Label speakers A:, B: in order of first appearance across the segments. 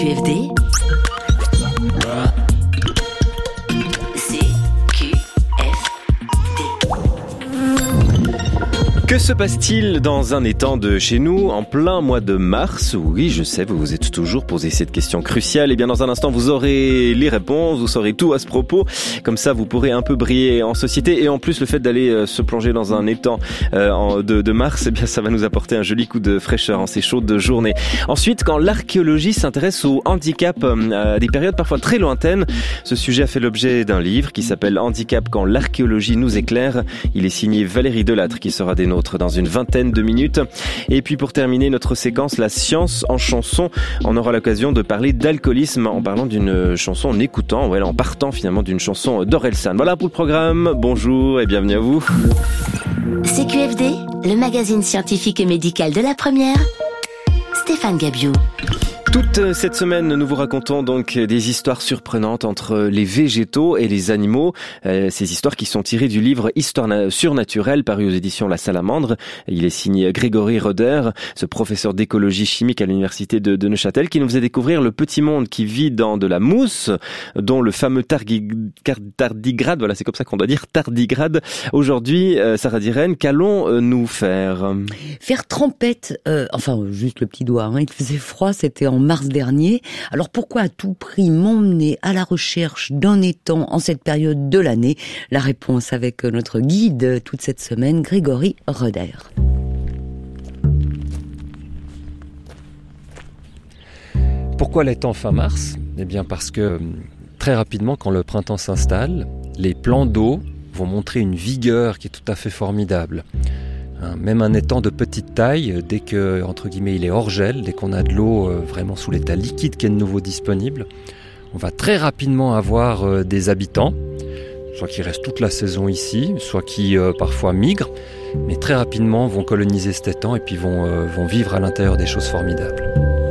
A: CQFD,
B: Que se passe-t-il dans un étang de chez nous en plein mois de mars? Oui, je sais, vous vous êtes toujours posé cette question cruciale. Et bien dans un instant, vous aurez les réponses, vous saurez tout à ce propos. Comme ça, vous pourrez un peu briller en société. Et en plus, le fait d'aller se plonger dans un étang de mars, eh bien, ça va nous apporter un joli coup de fraîcheur en ces chaudes journées. Ensuite, quand l'archéologie s'intéresse au handicap à des périodes parfois très lointaines, ce sujet a fait l'objet d'un livre qui s'appelle Handicap quand l'archéologie nous éclaire. Il est signé Valérie Delattre qui sera des nôtres dans une vingtaine de minutes. Et puis pour terminer notre séquence La science en chanson, on aura l'occasion de parler d'alcoolisme en parlant d'une chanson, en écoutant, en partant finalement d'une chanson d'Orelsan. Voilà pour le programme, bonjour et bienvenue à vous.
A: CQFD, le magazine scientifique et médical de la première, Stéphane Gabiou.
B: Toute cette semaine, nous vous racontons donc des histoires surprenantes entre les végétaux et les animaux. Ces histoires qui sont tirées du livre Histoire surnaturelle paru aux éditions La Salamandre. Il est signé Grégory Roeder, ce professeur d'écologie chimique à l'université de Neuchâtel, qui nous faisait découvrir le petit monde qui vit dans de la mousse, dont le fameux tardigrade, voilà, c'est comme ça qu'on doit dire, tardigrade. Aujourd'hui, Sarah Diren, qu'allons-nous faire?
C: Faire trempette, juste le petit doigt, il faisait froid, c'était en mars dernier. Alors pourquoi à tout prix m'emmener à la recherche d'un étang en cette période de l'année? La réponse avec notre guide toute cette semaine, Grégory Roeder.
D: Pourquoi l'étang fin mars? Eh bien parce que très rapidement, quand le printemps s'installe, les plans d'eau vont montrer une vigueur qui est tout à fait formidable. Même un étang de petite taille, dès que, entre guillemets, il est hors gel, dès qu'on a de l'eau vraiment sous l'état liquide qui est de nouveau disponible, on va très rapidement avoir des habitants, soit qui restent toute la saison ici, soit qui parfois migrent, mais très rapidement vont coloniser cet étang et puis vont vivre à l'intérieur des choses formidables.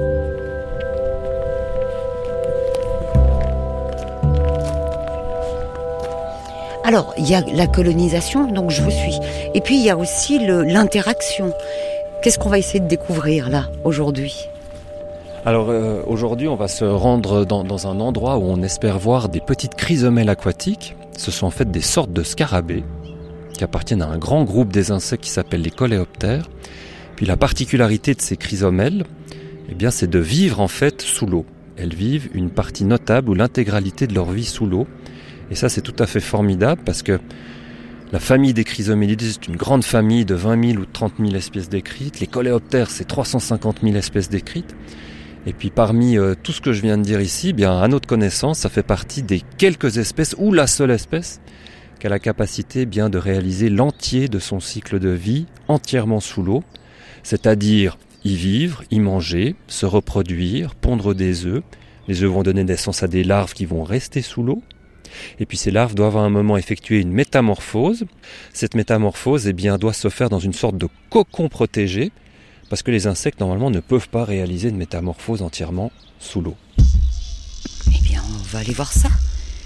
C: Alors, il y a la colonisation, donc je vous suis. Et puis, il y a aussi l'interaction. Qu'est-ce qu'on va essayer de découvrir, là, aujourd'hui?
D: Alors, aujourd'hui, on va se rendre dans un endroit où on espère voir des petites chrysomèles aquatiques. Ce sont en fait des sortes de scarabées qui appartiennent à un grand groupe des insectes qui s'appelle les coléoptères. Puis la particularité de ces chrysomèles, eh bien, c'est de vivre en fait sous l'eau. Elles vivent une partie notable ou l'intégralité de leur vie sous l'eau. Et ça, c'est tout à fait formidable parce que la famille des chrysomélidés, c'est une grande famille de 20 000 ou 30 000 espèces décrites. Les coléoptères, c'est 350 000 espèces décrites. Et puis parmi tout ce que je viens de dire ici, bien à notre connaissance, ça fait partie des quelques espèces ou la seule espèce qui a la capacité bien de réaliser l'entier de son cycle de vie entièrement sous l'eau, c'est-à-dire y vivre, y manger, se reproduire, pondre des œufs. Les œufs vont donner naissance à des larves qui vont rester sous l'eau. Et puis ces larves doivent à un moment effectuer une métamorphose. Cette métamorphose doit se faire dans une sorte de cocon protégé, parce que les insectes normalement ne peuvent pas réaliser une métamorphose entièrement sous l'eau.
C: Eh bien, on va aller voir ça.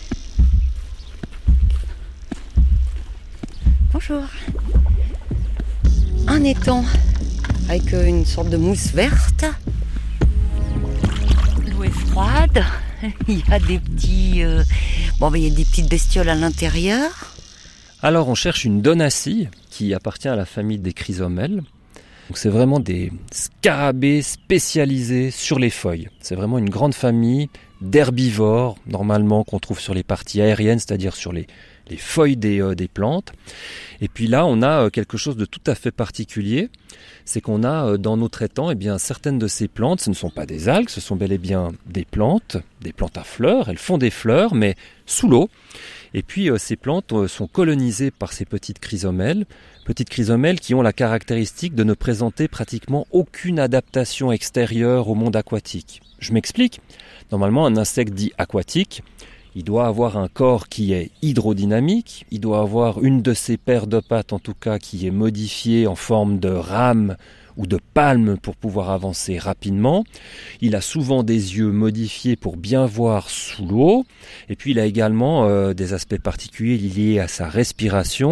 C: Bonjour. Un étang avec une sorte de mousse verte. L'eau est froide. Il y a des petits... il y a des petites bestioles à l'intérieur.
D: Alors on cherche une donacille qui appartient à la famille des chrysomèles. Donc c'est vraiment des scarabées spécialisés sur les feuilles. C'est vraiment une grande famille d'herbivores, normalement qu'on trouve sur les parties aériennes, c'est-à-dire sur les feuilles des plantes. Et puis là, on a quelque chose de tout à fait particulier. C'est qu'on a dans notre étang, certaines de ces plantes, ce ne sont pas des algues, ce sont bel et bien des plantes à fleurs. Elles font des fleurs, mais sous l'eau. Et puis ces plantes sont colonisées par ces petites chrysomèles qui ont la caractéristique de ne présenter pratiquement aucune adaptation extérieure au monde aquatique. Je m'explique. Normalement, un insecte dit aquatique, il doit avoir un corps qui est hydrodynamique, il doit avoir une de ses paires de pattes en tout cas qui est modifiée en forme de rame ou de palme pour pouvoir avancer rapidement. Il a souvent des yeux modifiés pour bien voir sous l'eau. Et puis il a également des aspects particuliers liés à sa respiration.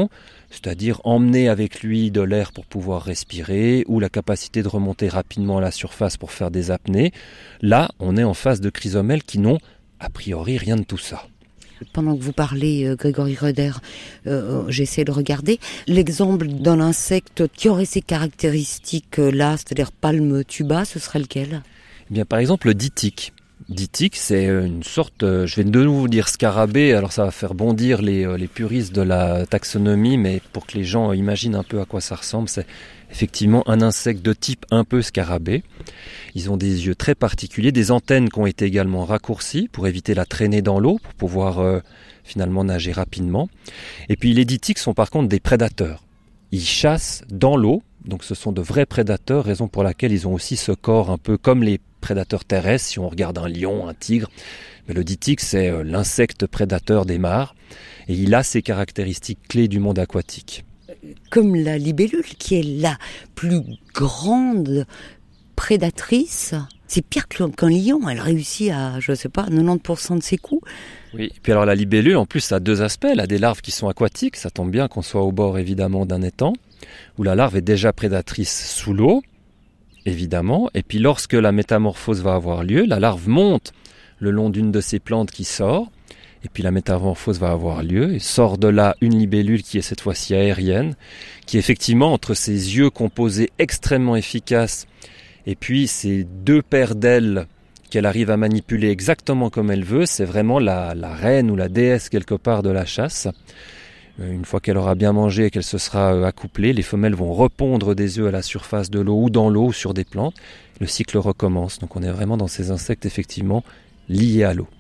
D: c'est-à-dire emmener avec lui de l'air pour pouvoir respirer ou la capacité de remonter rapidement à la surface pour faire des apnées. Là, on est en face de chrysomèles qui n'ont a priori rien de tout ça.
C: Pendant que vous parlez, Grégory Roeder, j'essaie de regarder l'exemple d'un insecte qui aurait ces caractéristiques-là, c'est-à-dire palme tuba, ce serait lequel ?
D: Eh bien, par exemple, le ditique. Ditique, c'est une sorte, je vais de nouveau dire scarabée, alors ça va faire bondir les puristes de la taxonomie, mais pour que les gens imaginent un peu à quoi ça ressemble, c'est effectivement un insecte de type un peu scarabée. Ils ont des yeux très particuliers, des antennes qui ont été également raccourcies pour éviter la traînée dans l'eau, pour pouvoir finalement nager rapidement. Et puis les ditiques sont par contre des prédateurs. Ils chassent dans l'eau, donc ce sont de vrais prédateurs, raison pour laquelle ils ont aussi ce corps un peu comme les prédateurs terrestres, si on regarde un lion, un tigre. Mais le ditique, c'est l'insecte prédateur des mares, et il a ces caractéristiques clés du monde aquatique.
C: Comme la libellule, qui est la plus grande prédatrice, c'est pire qu'un lion, elle réussit à, 90% de ses coups.
D: Oui, et puis alors la libellule, en plus, ça a deux aspects. Elle a des larves qui sont aquatiques, ça tombe bien qu'on soit au bord évidemment d'un étang, où la larve est déjà prédatrice sous l'eau, évidemment, et puis lorsque la métamorphose va avoir lieu, la larve monte le long d'une de ces plantes qui sort, et puis la métamorphose va avoir lieu, et sort de là une libellule qui est cette fois-ci aérienne, qui effectivement, entre ses yeux composés extrêmement efficaces, et puis ces deux paires d'ailes qu'elle arrive à manipuler exactement comme elle veut, c'est vraiment la reine ou la déesse quelque part de la chasse. Une fois qu'elle aura bien mangé et qu'elle se sera accouplée, les femelles vont repondre des œufs à la surface de l'eau ou dans l'eau ou sur des plantes. Le cycle recommence. Donc on est vraiment dans ces insectes effectivement liés à l'eau.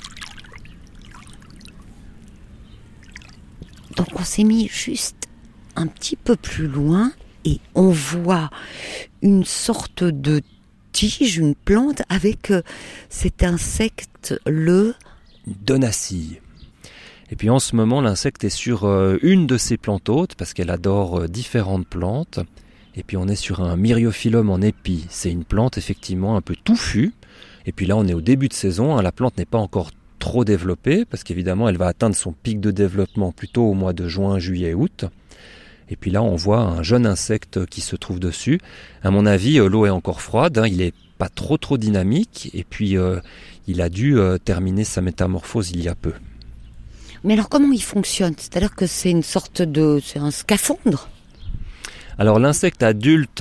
C: Donc on s'est mis juste un petit peu plus loin et on voit une sorte de tige, une plante avec cet insecte, le
D: Donacille. Et puis en ce moment, l'insecte est sur une de ses plantes hôtes parce qu'elle adore différentes plantes. Et puis on est sur un myriophyllum en épi. C'est une plante effectivement un peu touffue. Et puis là, on est au début de saison. La plante n'est pas encore trop développée parce qu'évidemment, elle va atteindre son pic de développement plutôt au mois de juin, juillet, août. Et puis là, on voit un jeune insecte qui se trouve dessus. À mon avis, l'eau est encore froide. Il n'est pas trop dynamique. Et puis, il a dû terminer sa métamorphose il y a peu.
C: Mais alors comment il fonctionne ? C'est-à-dire que c'est une sorte c'est un scaphandre ?
D: Alors l'insecte adulte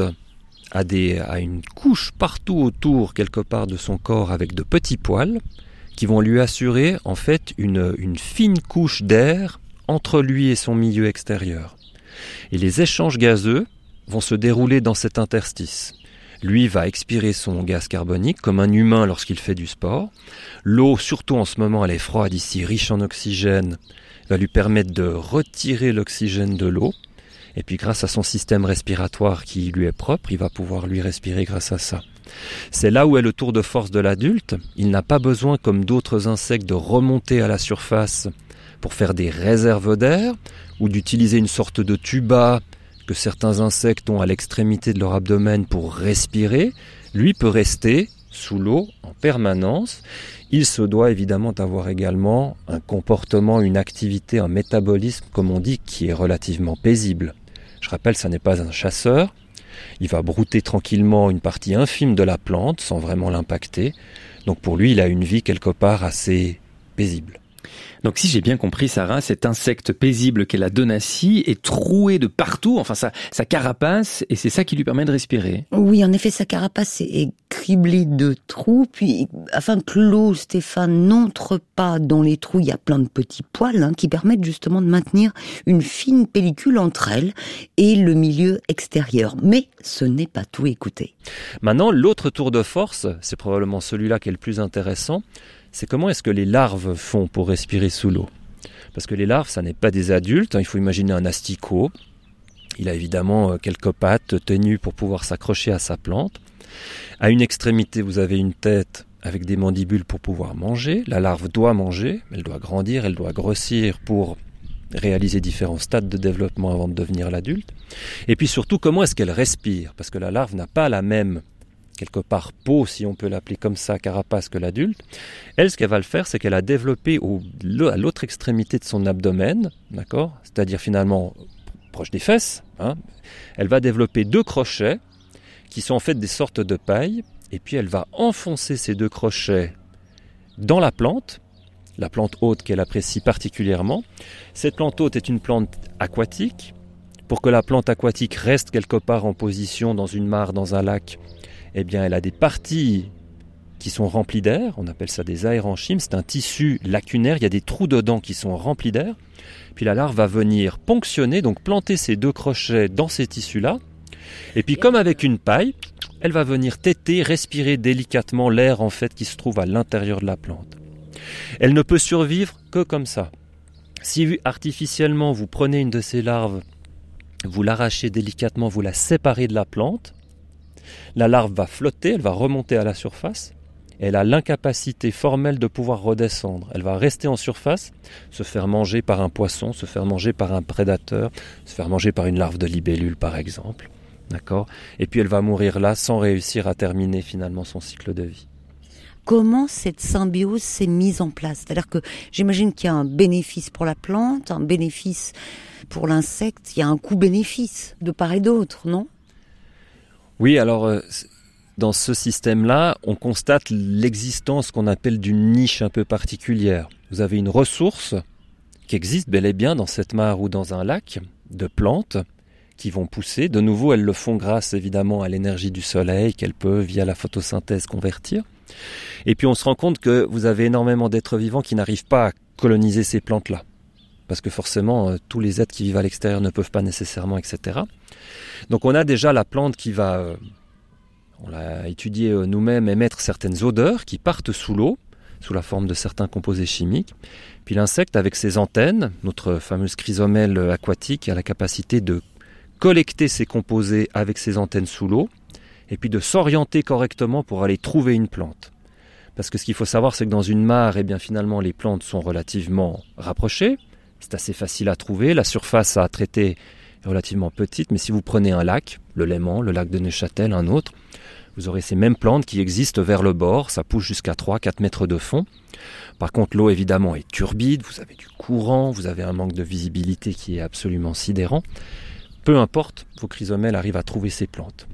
D: a une couche partout autour, quelque part de son corps, avec de petits poils, qui vont lui assurer en fait une fine couche d'air entre lui et son milieu extérieur. Et les échanges gazeux vont se dérouler dans cet interstice. Lui va expirer son gaz carbonique comme un humain lorsqu'il fait du sport. L'eau, surtout en ce moment, elle est froide ici, riche en oxygène, va lui permettre de retirer l'oxygène de l'eau. Et puis grâce à son système respiratoire qui lui est propre, il va pouvoir lui respirer grâce à ça. C'est là où est le tour de force de l'adulte. Il n'a pas besoin, comme d'autres insectes, de remonter à la surface pour faire des réserves d'air ou d'utiliser une sorte de tuba que certains insectes ont à l'extrémité de leur abdomen pour respirer. Lui peut rester sous l'eau en permanence. Il se doit évidemment d'avoir également un comportement, une activité, un métabolisme, comme on dit, qui est relativement paisible. Je rappelle, ça n'est pas un chasseur. Il va brouter tranquillement une partie infime de la plante sans vraiment l'impacter. Donc pour lui, il a une vie quelque part assez paisible.
B: Donc si j'ai bien compris, Sarah, cet insecte paisible qu'est la Donacille est troué de partout, enfin sa carapace, et c'est ça qui lui permet de respirer.
C: Oui, en effet, sa carapace est criblée de trous, puis afin que l'eau, Stéphane, n'entre pas dans les trous, il y a plein de petits poils qui permettent justement de maintenir une fine pellicule entre elle et le milieu extérieur. Mais ce n'est pas tout, écoutez.
D: Maintenant, l'autre tour de force, c'est probablement celui-là qui est le plus intéressant, c'est comment est-ce que les larves font pour respirer sous l'eau. Parce que les larves, ça n'est pas des adultes, il faut imaginer un asticot. Il a évidemment quelques pattes tenues pour pouvoir s'accrocher à sa plante. À une extrémité, vous avez une tête avec des mandibules pour pouvoir manger. La larve doit manger, elle doit grandir, elle doit grossir pour réaliser différents stades de développement avant de devenir l'adulte. Et puis surtout, comment est-ce qu'elle respire ? Parce que la larve n'a pas la même quelque part peau, si on peut l'appeler comme ça, carapace que l'adulte. Elle, ce qu'elle va le faire, c'est qu'elle a développé à l'autre extrémité de son abdomen, d'accord ? C'est-à-dire finalement proche des fesses, elle va développer 2 crochets qui sont en fait des sortes de pailles, et puis elle va enfoncer ces 2 crochets dans la plante hôte qu'elle apprécie particulièrement. Cette plante hôte est une plante aquatique. Pour que la plante aquatique reste quelque part en position dans une mare, dans un lac, eh bien elle a des parties qui sont remplies d'air, on appelle ça des aérenchymes, c'est un tissu lacunaire, il y a des trous dedans qui sont remplis d'air, puis la larve va venir ponctionner, donc planter ses 2 crochets dans ces tissus-là, et puis comme avec une paille, elle va venir téter, respirer délicatement l'air en fait qui se trouve à l'intérieur de la plante. Elle ne peut survivre que comme ça. Si artificiellement vous prenez une de ces larves, vous l'arrachez délicatement, vous la séparez de la plante, la larve va flotter, elle va remonter à la surface, elle a l'incapacité formelle de pouvoir redescendre. Elle va rester en surface, se faire manger par un poisson, se faire manger par un prédateur, se faire manger par une larve de libellule par exemple. D'accord ? Et puis elle va mourir là sans réussir à terminer finalement son cycle de vie.
C: Comment cette symbiose s'est mise en place ? C'est-à-dire que j'imagine qu'il y a un bénéfice pour la plante, un bénéfice pour l'insecte, il y a un coût-bénéfice de part et d'autre, non ?
D: Oui, alors dans ce système-là, on constate l'existence qu'on appelle d'une niche un peu particulière. Vous avez une ressource qui existe bel et bien dans cette mare ou dans un lac de plantes qui vont pousser. De nouveau, elles le font grâce évidemment à l'énergie du soleil qu'elles peuvent, via la photosynthèse, convertir. Et puis on se rend compte que vous avez énormément d'êtres vivants qui n'arrivent pas à coloniser ces plantes-là. Parce que forcément, tous les êtres qui vivent à l'extérieur ne peuvent pas nécessairement, etc. Donc on a déjà la plante qui va, on l'a étudié nous-mêmes, émettre certaines odeurs qui partent sous l'eau, sous la forme de certains composés chimiques. Puis l'insecte, avec ses antennes, notre fameuse chrysomèle aquatique, a la capacité de collecter ces composés avec ses antennes sous l'eau, et puis de s'orienter correctement pour aller trouver une plante. Parce que ce qu'il faut savoir, c'est que dans une mare, eh bien, finalement, les plantes sont relativement rapprochées. C'est assez facile à trouver. La surface à traiter est relativement petite. Mais si vous prenez un lac, le Léman, le lac de Neuchâtel, un autre, vous aurez ces mêmes plantes qui existent vers le bord. Ça pousse jusqu'à 3-4 mètres de fond. Par contre, l'eau, évidemment, est turbide. Vous avez du courant. Vous avez un manque de visibilité qui est absolument sidérant. Peu importe, vos chrysomèles arrivent à trouver ces plantes.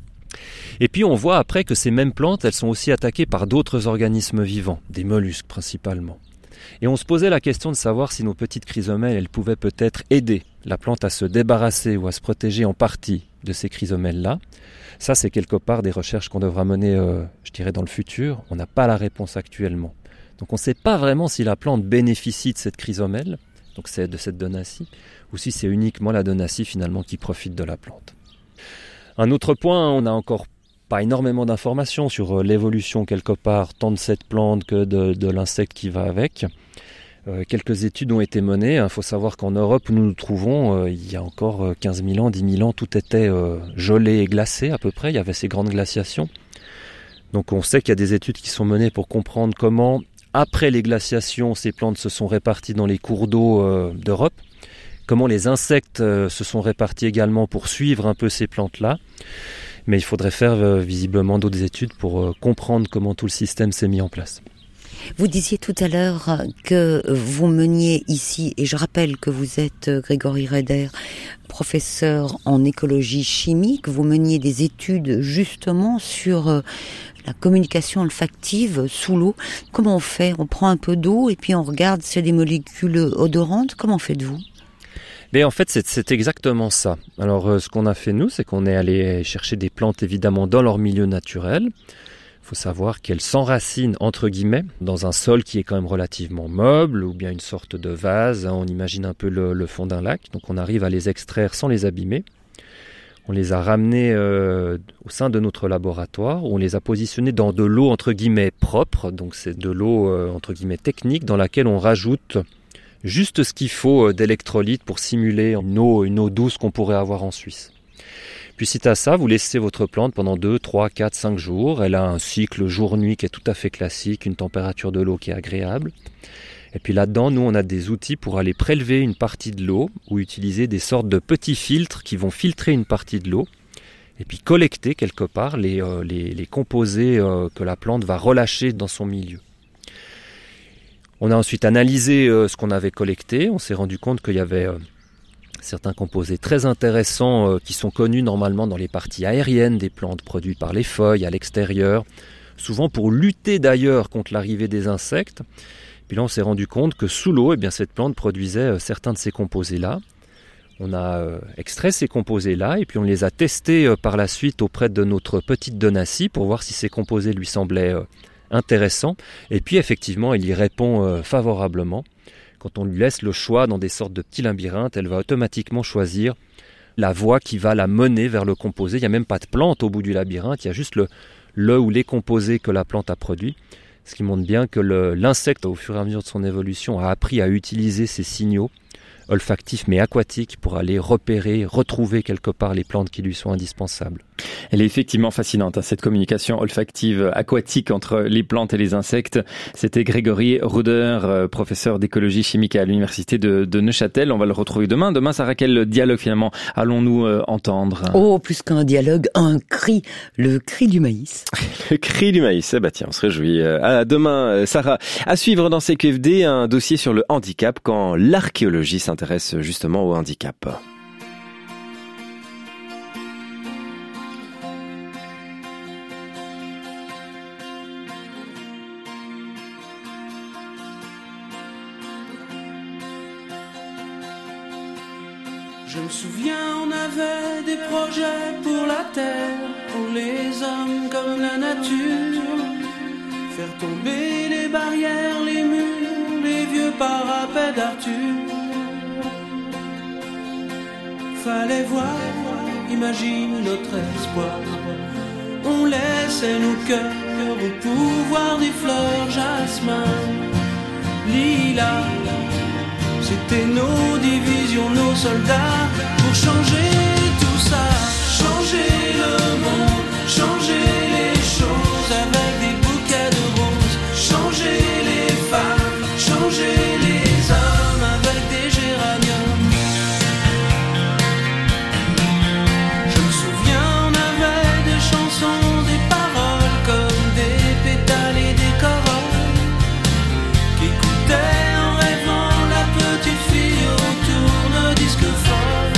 D: Et puis on voit après que ces mêmes plantes, elles sont aussi attaquées par d'autres organismes vivants, des mollusques principalement. Et on se posait la question de savoir si nos petites chrysomèles, elles pouvaient peut-être aider la plante à se débarrasser ou à se protéger en partie de ces chrysomèles-là. Ça, c'est quelque part des recherches qu'on devra mener, je dirais, dans le futur. On n'a pas la réponse actuellement. Donc on ne sait pas vraiment si la plante bénéficie de cette chrysomèle, donc c'est de cette donatie, ou si c'est uniquement la donatie finalement qui profite de la plante. Un autre point, on n'a encore pas énormément d'informations sur l'évolution quelque part, tant de cette plante que de l'insecte qui va avec. Quelques études ont été menées. Il faut savoir qu'en Europe où nous nous trouvons, il y a encore 15 000 ans, 10 000 ans, tout était gelé et glacé à peu près. Il y avait ces grandes glaciations. Donc on sait qu'il y a des études qui sont menées pour comprendre comment, après les glaciations, ces plantes se sont réparties dans les cours d'eau d'Europe. Comment les insectes se sont répartis également pour suivre un peu ces plantes-là. Mais il faudrait faire visiblement d'autres études pour comprendre comment tout le système s'est mis en place.
C: Vous disiez tout à l'heure que vous meniez ici, et je rappelle que vous êtes Grégory Reder, professeur en écologie chimique, vous meniez des études justement sur la communication olfactive sous l'eau. Comment on fait ? On prend un peu d'eau et puis on regarde s'il y a des molécules odorantes. Comment faites-vous ?
D: Mais en fait, c'est exactement ça. Alors, ce qu'on a fait, nous, c'est qu'on est allé chercher des plantes, évidemment, dans leur milieu naturel. Il faut savoir qu'elles s'enracinent, entre guillemets, dans un sol qui est quand même relativement meuble, ou bien une sorte de vase. On imagine un peu le fond d'un lac. Donc, on arrive à les extraire sans les abîmer. On les a ramenées au sein de notre laboratoire, où on les a positionnées dans de l'eau, entre guillemets, propre. Donc, c'est de l'eau, entre guillemets, technique, dans laquelle on rajoute juste ce qu'il faut d'électrolytes pour simuler une eau douce qu'on pourrait avoir en Suisse. Puis suite à ça, vous laissez votre plante pendant 2, 3, 4, 5 jours. Elle a un cycle jour-nuit qui est tout à fait classique, une température de l'eau qui est agréable. Et puis là-dedans, nous, on a des outils pour aller prélever une partie de l'eau ou utiliser des sortes de petits filtres qui vont filtrer une partie de l'eau et puis collecter quelque part les composés que la plante va relâcher dans son milieu. On a ensuite analysé ce qu'on avait collecté. On s'est rendu compte qu'il y avait certains composés très intéressants qui sont connus normalement dans les parties aériennes des plantes produites par les feuilles à l'extérieur, souvent pour lutter d'ailleurs contre l'arrivée des insectes. Puis là on s'est rendu compte que sous l'eau, cette plante produisait certains de ces composés-là. On a extrait ces composés-là et puis on les a testés par la suite auprès de notre petite Donassie pour voir si ces composés lui semblaient intéressants. Et puis effectivement, il y répond favorablement. Quand on lui laisse le choix dans des sortes de petits labyrinthes, elle va automatiquement choisir la voie qui va la mener vers le composé. Il n'y a même pas de plante au bout du labyrinthe, il y a juste le ou les composés que la plante a produits. Ce qui montre bien que l'insecte, au fur et à mesure de son évolution, a appris à utiliser ces signaux olfactifs mais aquatiques pour aller repérer, retrouver quelque part les plantes qui lui sont indispensables.
B: Elle est effectivement fascinante, cette communication olfactive aquatique entre les plantes et les insectes. C'était Grégory Ruder, professeur d'écologie chimique à l'université de Neuchâtel. On va le retrouver demain. Demain, Sarah, quel dialogue finalement allons-nous entendre?
C: Oh, plus qu'un dialogue, un cri, le cri du maïs.
B: Le cri du maïs, tiens, on se réjouit. À demain, Sarah. À suivre dans CQFD, un dossier sur le handicap quand l'archéologie s'intéresse justement au handicap.
E: Je me souviens, on avait des projets pour la terre, pour les hommes comme la nature. Faire tomber les barrières, les murs, les vieux parapets d'Arthur. Fallait voir, imagine notre espoir. On laissait nos cœurs au pouvoir des fleurs, jasmin, lilas. C'était nos divisions, nos soldats, pour changer tout ça, changer le monde, changer les choses avec des bouquets de roses, changer les femmes, changer les hommes avec des géraniums. Je me souviens, on avait des chansons, des paroles comme des pétales et des corolles qui écoutaient. Petite fille au tourne-disque folle.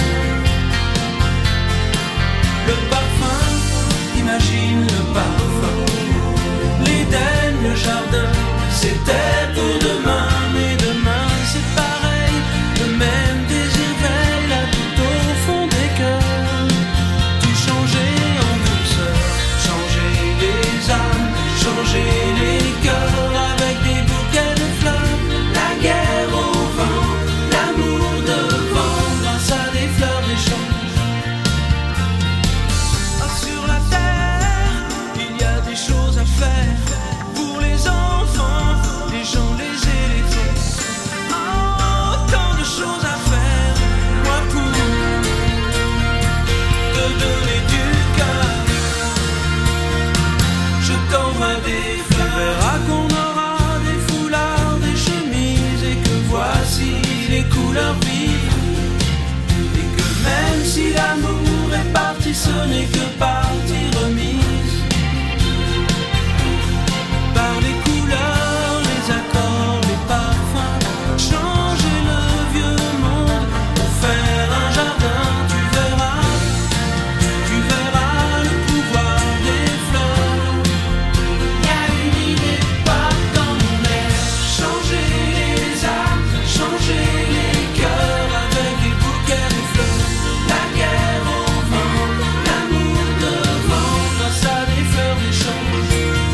E: Le parfum, imagine le parfum. L'Éden, le jardin, c'était pour demain. Mais demain c'est pareil, le même désir veille là tout au fond des cœurs. Tout changer en douceur, changer les âmes, changer les cœurs avec des bouquets de fleurs. La guerre au vent, l'amour devant, grâce à des fleurs d'échange. Sur la terre, il y a des choses à faire pour les enfants, les gens, les éléphants. Oh, tant de choses à faire, moi pour te donner du cœur. Je t'envoie des fleurs. Tu verras qu'on aura des foulards, des chemises et que voici les couleurs vives. Et que même si l'amour est parti, ce n'est que partie remise. Par les couleurs, les accords, les parfums, changer le vieux monde pour faire un jardin. Tu verras le pouvoir des fleurs. Y a une idée pas dans mon air, changer les âmes, changer les cœurs avec des bouquets de fleurs. La guerre au vent, l'amour devant, grâce à des fleurs d'échange.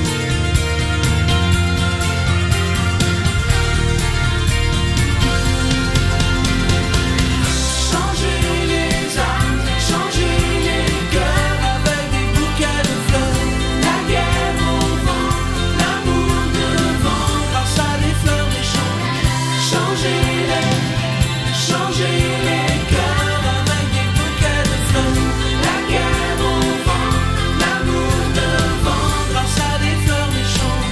E: Changer les âmes, changer les cœurs avec des bouquets de fleurs. La guerre au vent, l'amour devant, grâce à des fleurs d'échange. Changer les cœurs avec des bouquets de fleurs. La guerre au vent, l'amour devant, grâce à des fleurs d'échange.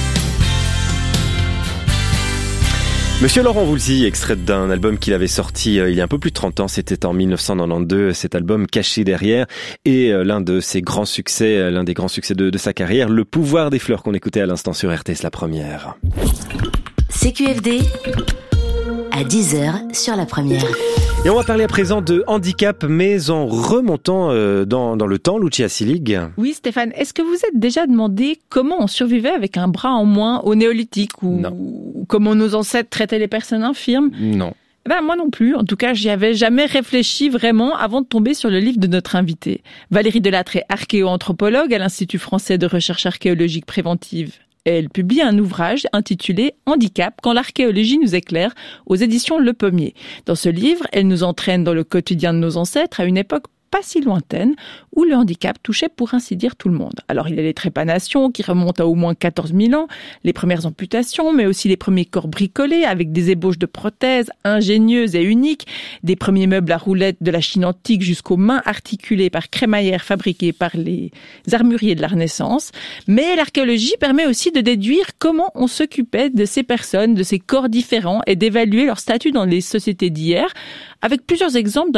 B: Monsieur Laurent Voulzy, extrait d'un album qu'il avait sorti il y a un peu plus de 30 ans, c'était en 1992, cet album Caché derrière, et l'un des grands succès de sa carrière, Le pouvoir des fleurs qu'on écoutait à l'instant sur RTS La Première.
A: CQFD, à 10h sur la première.
B: Et on va parler à présent de handicap, mais en remontant dans le temps, Lucia Silig.
F: Oui, Stéphane, est-ce que vous êtes déjà demandé comment on survivait avec un bras en moins au néolithique ou comment nos ancêtres traitaient les personnes infirmes ?
B: Non.
F: Moi non plus. En tout cas, j'y avais jamais réfléchi vraiment avant de tomber sur le livre de notre invitée. Valérie Delattre est archéo-anthropologue à l'Institut français de recherche archéologique préventive. Elle publie un ouvrage intitulé « Handicap, quand l'archéologie nous éclaire » aux éditions Le Pommier. Dans ce livre, elle nous entraîne dans le quotidien de nos ancêtres à une époque pas si lointaine, où le handicap touchait pour ainsi dire tout le monde. Alors il y a les trépanations qui remontent à au moins 14 000 ans, les premières amputations, mais aussi les premiers corps bricolés avec des ébauches de prothèses ingénieuses et uniques, des premiers meubles à roulettes de la Chine antique jusqu'aux mains articulées par crémaillère fabriquées par les armuriers de la Renaissance. Mais l'archéologie permet aussi de déduire comment on s'occupait de ces personnes, de ces corps différents et d'évaluer leur statut dans les sociétés d'hier, avec plusieurs exemples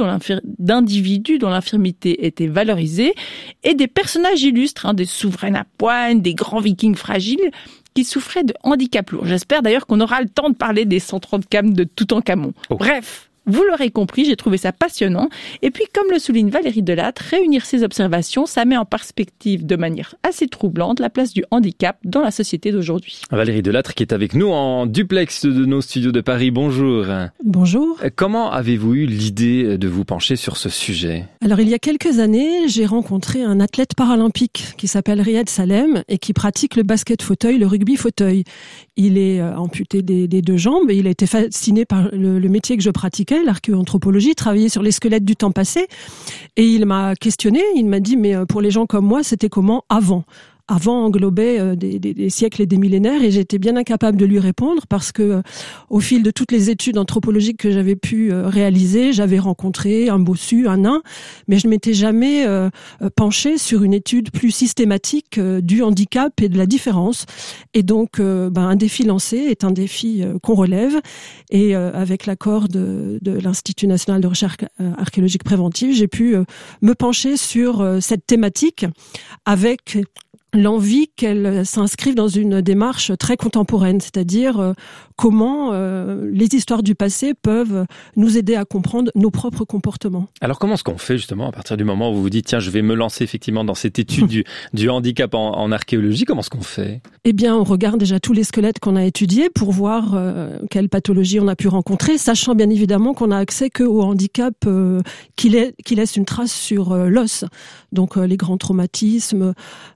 F: d'individus dont l'infirmité était valorisée et des personnages illustres, des souverains à poigne, des grands vikings fragiles qui souffraient de handicap lourd. J'espère d'ailleurs qu'on aura le temps de parler des 130 cames de Toutankhamon. Bref, vous l'aurez compris, j'ai trouvé ça passionnant. Et puis, comme le souligne Valérie Delattre, réunir ces observations, ça met en perspective de manière assez troublante la place du handicap dans la société d'aujourd'hui.
B: Valérie Delattre qui est avec nous en duplex de nos studios de Paris. Bonjour.
G: Bonjour.
B: Comment avez-vous eu l'idée de vous pencher sur ce sujet ?
G: Alors, il y a quelques années, j'ai rencontré un athlète paralympique qui s'appelle Riyad Salem et qui pratique le basket fauteuil, le rugby fauteuil. Il est amputé des deux jambes et il a été fasciné par le métier que je pratiquais, l'archéoanthropologie, travailler sur les squelettes du temps passé. Et il m'a questionné, il m'a dit, mais pour les gens comme moi, c'était comment avant ? Avant englobait des siècles et des millénaires et j'étais bien incapable de lui répondre parce que au fil de toutes les études anthropologiques que j'avais pu réaliser, j'avais rencontré un bossu, un nain, mais je m'étais jamais penchée sur une étude plus systématique du handicap et de la différence. Et donc, un défi lancé est un défi qu'on relève et avec l'accord de l'Institut national de recherche archéologique préventive, j'ai pu me pencher sur cette thématique avec l'envie qu'elle s'inscrive dans une démarche très contemporaine, c'est-à-dire comment les histoires du passé peuvent nous aider à comprendre nos propres comportements.
B: Alors comment est-ce qu'on fait justement à partir du moment où vous vous dites tiens je vais me lancer effectivement dans cette étude du handicap en archéologie, comment est-ce qu'on fait ?
G: Eh bien on regarde déjà tous les squelettes qu'on a étudiés pour voir quelles pathologies on a pu rencontrer, sachant bien évidemment qu'on a accès qu'au handicap qui laisse une trace sur l'os, donc les grands traumatismes,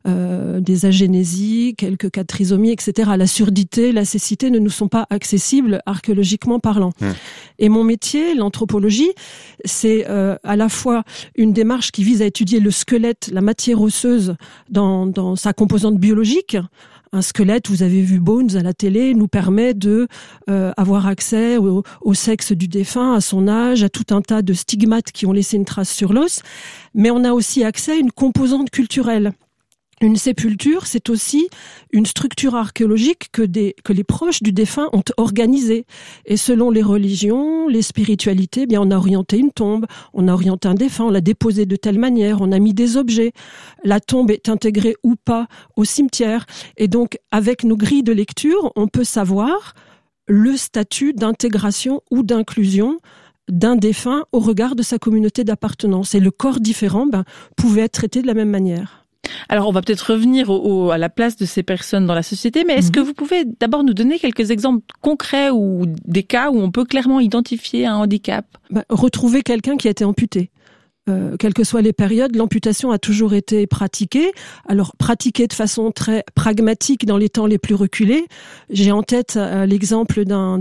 G: des agénésies, quelques cas de trisomie, etc. La surdité, la cécité ne nous sont pas accessibles archéologiquement parlant. Et mon métier, l'anthropologie, c'est à la fois une démarche qui vise à étudier le squelette, la matière osseuse dans sa composante biologique. Un squelette, vous avez vu Bones à la télé, nous permet de avoir accès au sexe du défunt, à son âge, à tout un tas de stigmates qui ont laissé une trace sur l'os. Mais on a aussi accès à une composante culturelle. Une sépulture, c'est aussi une structure archéologique que les proches du défunt ont organisée. Et selon les religions, les spiritualités, on a orienté une tombe, on a orienté un défunt, on l'a déposé de telle manière, on a mis des objets. La tombe est intégrée ou pas au cimetière. Et donc, avec nos grilles de lecture, on peut savoir le statut d'intégration ou d'inclusion d'un défunt au regard de sa communauté d'appartenance. Et le corps différent pouvait être traité de la même manière.
F: Alors, on va peut-être revenir à la place de ces personnes dans la société, mais est-ce que vous pouvez d'abord nous donner quelques exemples concrets ou des cas où on peut clairement identifier un handicap ?
G: Retrouver quelqu'un qui a été amputé. Quelles que soient les périodes, l'amputation a toujours été pratiquée. Alors, pratiquée de façon très pragmatique dans les temps les plus reculés. J'ai en tête l'exemple d'un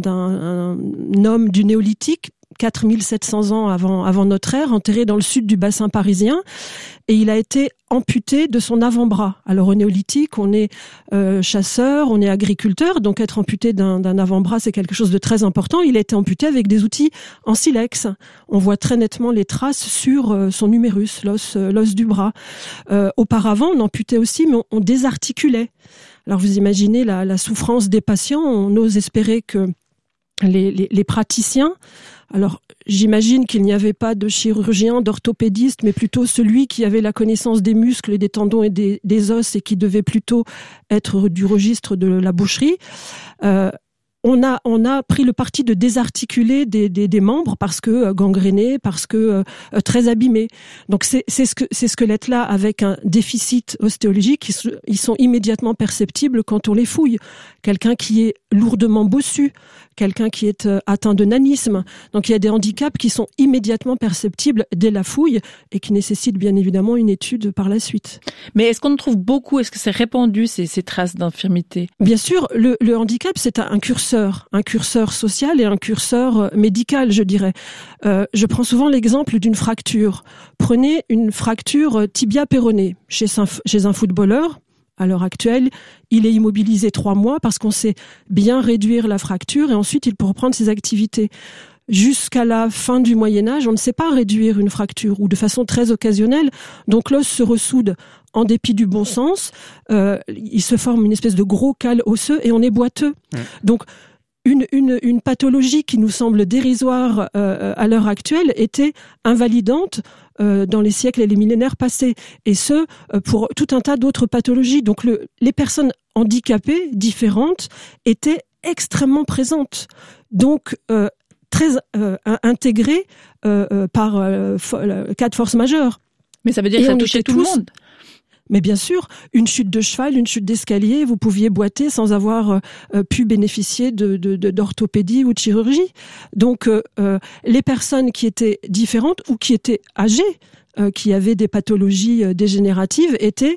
G: homme du néolithique, 4700 ans avant notre ère, enterré dans le sud du bassin parisien, et il a été amputé de son avant-bras. Alors au néolithique, on est chasseur, on est agriculteur, donc être amputé d'un avant-bras, c'est quelque chose de très important. Il a été amputé avec des outils en silex. On voit très nettement les traces sur son humérus, l'os du bras. Auparavant, on amputait aussi, mais on désarticulait. Alors vous imaginez la souffrance des patients. On ose espérer que les praticiens, alors j'imagine qu'il n'y avait pas de chirurgien, d'orthopédiste, mais plutôt celui qui avait la connaissance des muscles et des tendons et des os et qui devait plutôt être du registre de la boucherie, on a pris le parti de désarticuler des membres parce que gangrénés, parce que très abîmés. Donc ces squelettes-là, avec un déficit ostéologique, ils sont immédiatement perceptibles quand on les fouille. Quelqu'un qui est lourdement bossu, quelqu'un qui est atteint de nanisme. Donc il y a des handicaps qui sont immédiatement perceptibles dès la fouille et qui nécessitent bien évidemment une étude par la suite.
F: Mais est-ce qu'on en trouve beaucoup? Est-ce que c'est répandu ces traces d'infirmité?
G: Bien sûr, le handicap, c'est un curseur social et un curseur médical, je dirais. Je prends souvent l'exemple d'une fracture. Prenez une fracture tibia-péroné chez un footballeur. À l'heure actuelle, il est immobilisé 3 mois parce qu'on sait bien réduire la fracture et ensuite il peut reprendre ses activités. Jusqu'à la fin du Moyen-Âge, on ne sait pas réduire une fracture ou de façon très occasionnelle. Donc l'os se ressoude en dépit du bon sens. Il se forme une espèce de gros cal osseux et on est boiteux. Donc une pathologie qui nous semble dérisoire à l'heure actuelle était invalidante dans les siècles et les millénaires passés, et ce pour tout un tas d'autres pathologies. Donc les personnes handicapées différentes étaient extrêmement présentes, donc très intégrées par cas de force majeure.
F: Mais ça veut dire que ça touchait tout le monde.
G: Mais bien sûr, une chute de cheval, une chute d'escalier, vous pouviez boiter sans avoir pu bénéficier d'orthopédie ou de chirurgie. Donc, les personnes qui étaient différentes ou qui étaient âgées, qui avaient des pathologies dégénératives, étaient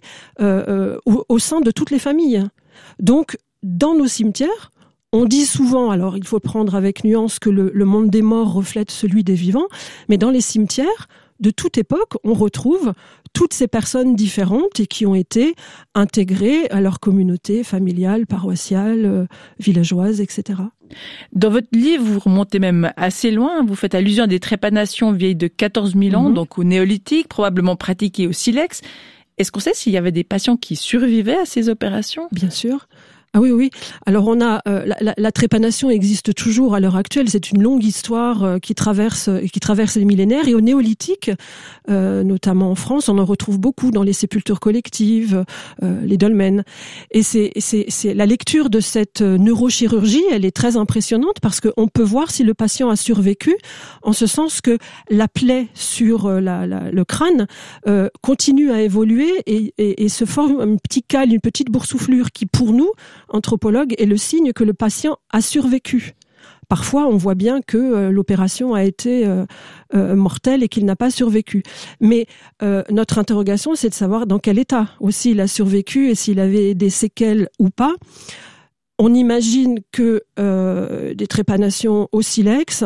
G: au sein de toutes les familles. Donc, dans nos cimetières, on dit souvent, alors il faut prendre avec nuance que le monde des morts reflète celui des vivants, mais dans les cimetières, de toute époque, on retrouve toutes ces personnes différentes et qui ont été intégrées à leur communauté familiale, paroissiale, villageoise, etc.
F: Dans votre livre, vous remontez même assez loin. Vous faites allusion à des trépanations vieilles de 14 000 ans, donc au néolithique, probablement pratiquées au silex. Est-ce qu'on sait s'il y avait des patients qui survivaient à ces opérations?
G: Bien sûr. Ah oui. Alors on a la trépanation existe toujours à l'heure actuelle. C'est une longue histoire qui traverse les millénaires. Et au néolithique, notamment en France, on en retrouve beaucoup dans les sépultures collectives, les dolmens. Et c'est la lecture de cette neurochirurgie, elle est très impressionnante parce qu'on peut voir si le patient a survécu, en ce sens que la plaie sur le crâne continue à évoluer et se forme un petit cal, une petite boursouflure qui, pour nous, anthropologue, est le signe que le patient a survécu. Parfois, on voit bien que l'opération a été mortelle et qu'il n'a pas survécu. Mais notre interrogation, c'est de savoir dans quel état aussi il a survécu et s'il avait des séquelles ou pas. On imagine que des trépanations au silex,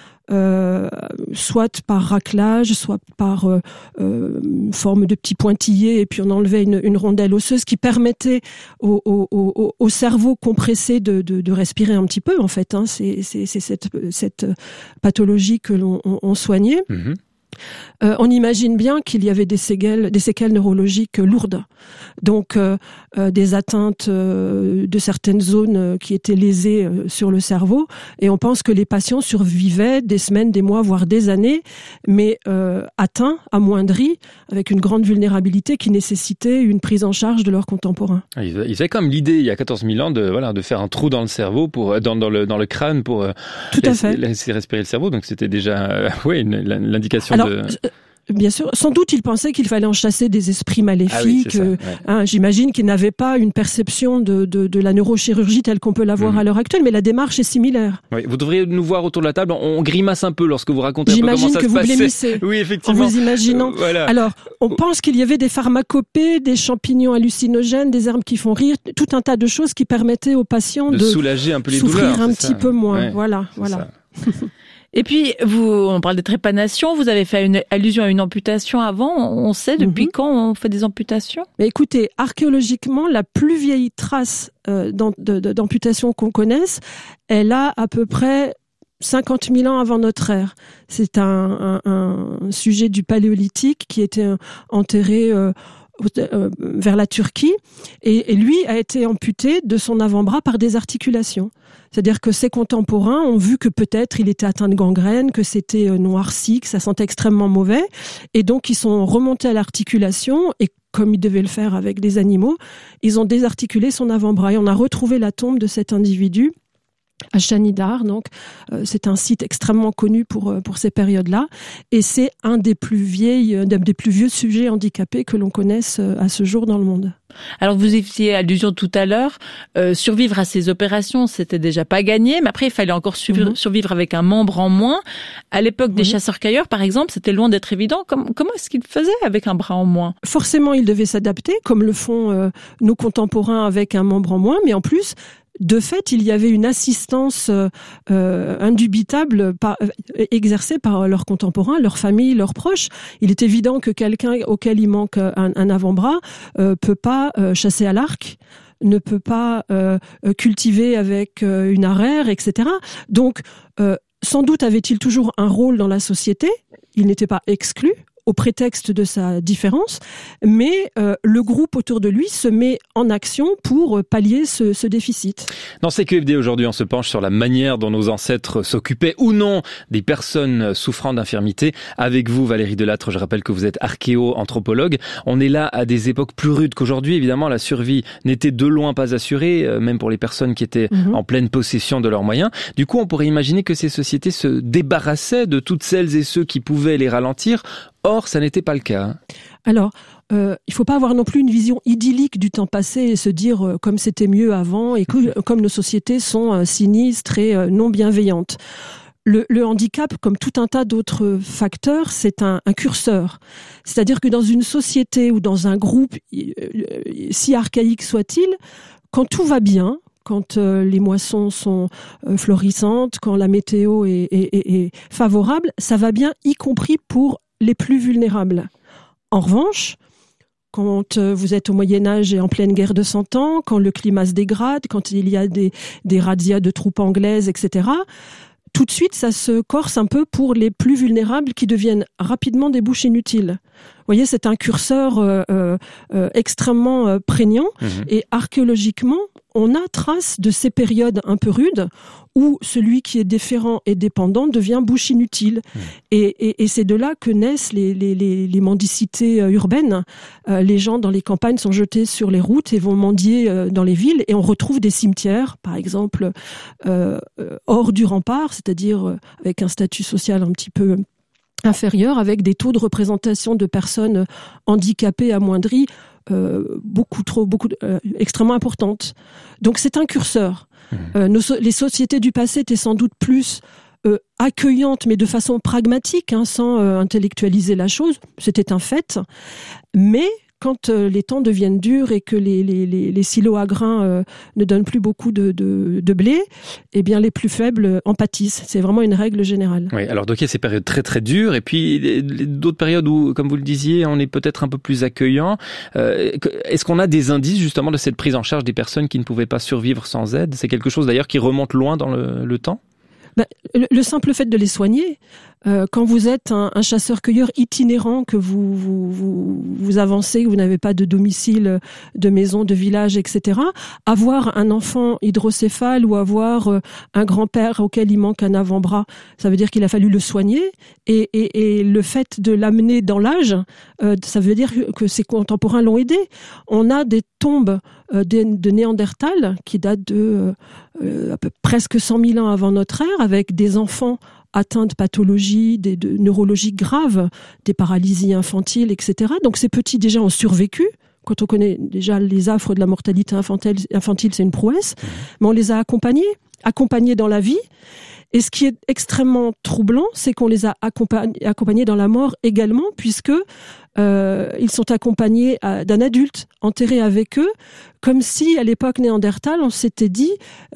G: soit par raclage, soit par forme de petits pointillés, et puis on enlevait une rondelle osseuse qui permettait au cerveau compressé de respirer un petit peu, en fait. Hein. C'est cette pathologie que l'on soignait. On imagine bien qu'il y avait des séquelles neurologiques lourdes, donc des atteintes de certaines zones qui étaient lésées sur le cerveau, et on pense que les patients survivaient des semaines, des mois, voire des années, mais atteints, amoindris, avec une grande vulnérabilité qui nécessitait une prise en charge de leurs contemporains.
B: Ils avaient quand même l'idée, il y a 14 000 ans, de faire un trou dans le cerveau, dans le crâne, pour laisser respirer le cerveau, donc c'était déjà l'indication.
G: Alors, bien sûr, sans doute il pensait qu'il fallait en chasser des esprits maléfiques. J'imagine qu'il n'avait pas une perception de la neurochirurgie telle qu'on peut l'avoir à l'heure actuelle, mais la démarche est similaire.
B: Oui, vous devriez nous voir autour de la table, on grimace un peu lorsque vous racontez un peu comment ça se passait.
G: J'imagine que vous blémissez.
B: Oui, effectivement.
G: En vous imaginant.
B: Voilà.
G: Alors, on pense qu'il y avait des pharmacopées, des champignons hallucinogènes, des herbes qui font rire, tout un tas de choses qui permettaient aux patients de
B: soulager un peu les
G: souffrir
B: douleurs,
G: un petit peu moins.
B: Ouais,
G: voilà.
F: Et puis, on parle de trépanation, vous avez fait une allusion à une amputation avant. On sait depuis quand on fait des amputations?
G: Mais écoutez, archéologiquement, la plus vieille trace d'amputation qu'on connaisse, elle a à peu près 50 000 ans avant notre ère. C'est un sujet du Paléolithique qui était enterré vers la Turquie, et lui a été amputé de son avant-bras par des articulations. C'est-à-dire que ses contemporains ont vu que peut-être il était atteint de gangrène, que c'était noirci, que ça sentait extrêmement mauvais, et donc ils sont remontés à l'articulation, et comme ils devaient le faire avec des animaux, ils ont désarticulé son avant-bras, et on a retrouvé la tombe de cet individu à Chanidar, donc c'est un site extrêmement connu pour ces périodes-là, et c'est un des plus vieux sujets handicapés que l'on connaisse à ce jour dans le monde.
F: Alors vous y faisiez allusion tout à l'heure, survivre à ces opérations, c'était déjà pas gagné, mais après il fallait encore survivre avec un membre en moins. À l'époque des chasseurs-cueilleurs, par exemple, c'était loin d'être évident. Comment est-ce qu'ils faisaient avec un bras en moins ?
G: Forcément, ils devaient s'adapter, comme le font nos contemporains avec un membre en moins, mais en plus, de fait, il y avait une assistance indubitable exercée par leurs contemporains, leurs familles, leurs proches. Il est évident que quelqu'un auquel il manque un avant-bras peut pas chasser à l'arc, ne peut pas cultiver avec une arrière, etc. Donc, sans doute avait-il toujours un rôle dans la société. Il n'était pas exclu au prétexte de sa différence, mais le groupe autour de lui se met en action pour pallier ce déficit.
B: Dans CQFD aujourd'hui, on se penche sur la manière dont nos ancêtres s'occupaient ou non des personnes souffrant d'infirmités. Avec vous, Valérie Delattre, je rappelle que vous êtes archéo-anthropologue. On est là à des époques plus rudes qu'aujourd'hui. Évidemment, la survie n'était de loin pas assurée, même pour les personnes qui étaient en pleine possession de leurs moyens. Du coup, on pourrait imaginer que ces sociétés se débarrassaient de toutes celles et ceux qui pouvaient les ralentir. Or, ça n'était pas le cas.
G: Alors, il faut pas avoir non plus une vision idyllique du temps passé et se dire comme c'était mieux avant et que comme nos sociétés sont sinistres et non bienveillantes. Le handicap, comme tout un tas d'autres facteurs, c'est un curseur. C'est-à-dire que dans une société ou dans un groupe, si archaïque soit-il, quand tout va bien, quand les moissons sont florissantes, quand la météo est favorable, ça va bien, y compris pour les plus vulnérables. En revanche, quand vous êtes au Moyen-Âge et en pleine guerre de 100 ans, quand le climat se dégrade, quand il y a des razzias de troupes anglaises, etc., tout de suite, ça se corse un peu pour les plus vulnérables qui deviennent rapidement des bouches inutiles. Vous voyez, c'est un curseur extrêmement prégnant et archéologiquement, on a trace de ces périodes un peu rudes où celui qui est déférent et dépendant devient bouche inutile. Et c'est de là que naissent les mendicités urbaines. Les gens dans les campagnes sont jetés sur les routes et vont mendier dans les villes. Et on retrouve des cimetières, par exemple, hors du rempart, c'est-à-dire avec un statut social un petit peu inférieur, avec des taux de représentation de personnes handicapées amoindries extrêmement importantes. Donc c'est un curseur. Les sociétés du passé étaient sans doute plus accueillantes, mais de façon pragmatique, sans intellectualiser la chose. C'était un fait. Mais quand les temps deviennent durs et que les silos à grains ne donnent plus beaucoup de blé, eh bien les plus faibles en pâtissent. C'est vraiment une règle générale.
B: Oui, alors donc il y a ces périodes très très dures et puis d'autres périodes où, comme vous le disiez, on est peut-être un peu plus accueillant. Est-ce qu'on a des indices justement de cette prise en charge des personnes qui ne pouvaient pas survivre sans aide ? C'est quelque chose d'ailleurs qui remonte loin dans le temps ?
G: Le simple fait de les soigner, quand vous êtes un chasseur-cueilleur itinérant, que vous avancez, que vous n'avez pas de domicile, de maison, de village, etc., avoir un enfant hydrocéphale ou avoir un grand-père auquel il manque un avant-bras, ça veut dire qu'il a fallu le soigner, et le fait de l'amener dans l'âge, ça veut dire que ses contemporains l'ont aidé. On a des tombes de Néandertal qui datent de presque 100 000 ans avant notre ère, avec des enfants atteints de pathologies, de neurologies graves, des paralysies infantiles, etc. Donc ces petits déjà ont survécu. Quand on connaît déjà les affres de la mortalité infantile, c'est une prouesse. Mais on les a accompagnés dans la vie. Et ce qui est extrêmement troublant, c'est qu'on les a accompagnés dans la mort également, puisque ils sont accompagnés d'un adulte enterré avec eux, comme si à l'époque Néandertal, on s'était dit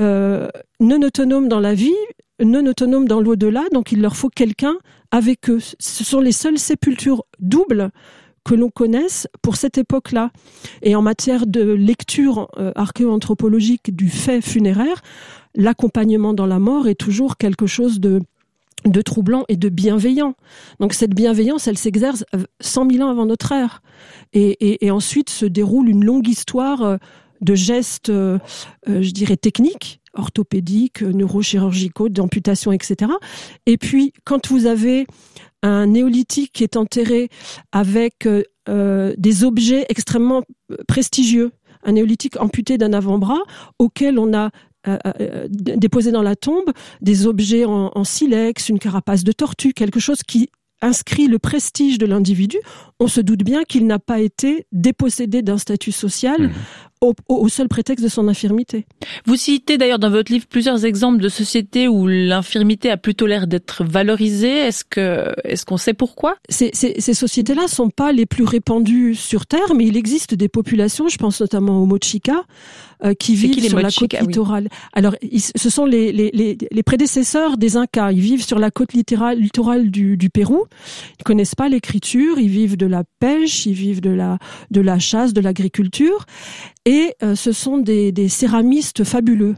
G: non autonome dans la vie, non autonome dans l'au-delà, donc il leur faut quelqu'un avec eux. Ce sont les seules sépultures doubles que l'on connaisse pour cette époque-là. Et en matière de lecture archéo-anthropologique du fait funéraire, l'accompagnement dans la mort est toujours quelque chose de troublant et de bienveillant. Donc cette bienveillance, elle s'exerce 100 000 ans avant notre ère. Et ensuite se déroule une longue histoire de gestes, je dirais, techniques, orthopédiques, neurochirurgicaux, d'amputation, etc. Et puis, quand vous avez un néolithique qui est enterré avec des objets extrêmement prestigieux, un néolithique amputé d'un avant-bras, auquel on a déposer dans la tombe des objets en silex, une carapace de tortue, quelque chose qui inscrit le prestige de l'individu, on se doute bien qu'il n'a pas été dépossédé d'un statut social au seul prétexte de son infirmité.
F: Vous citez d'ailleurs dans votre livre plusieurs exemples de sociétés où l'infirmité a plutôt l'air d'être valorisée. Est-ce qu'on sait pourquoi ?
G: Ces sociétés-là sont pas les plus répandues sur Terre, mais il existe des populations, je pense notamment aux Mochica, qui vivent sur la côte littorale. Oui. Alors, ce sont les prédécesseurs des Incas. Ils vivent sur la côte littorale du Pérou. Ils connaissent pas l'écriture. Ils vivent de la pêche. Ils vivent de la chasse, de l'agriculture. Et ce sont des céramistes fabuleux.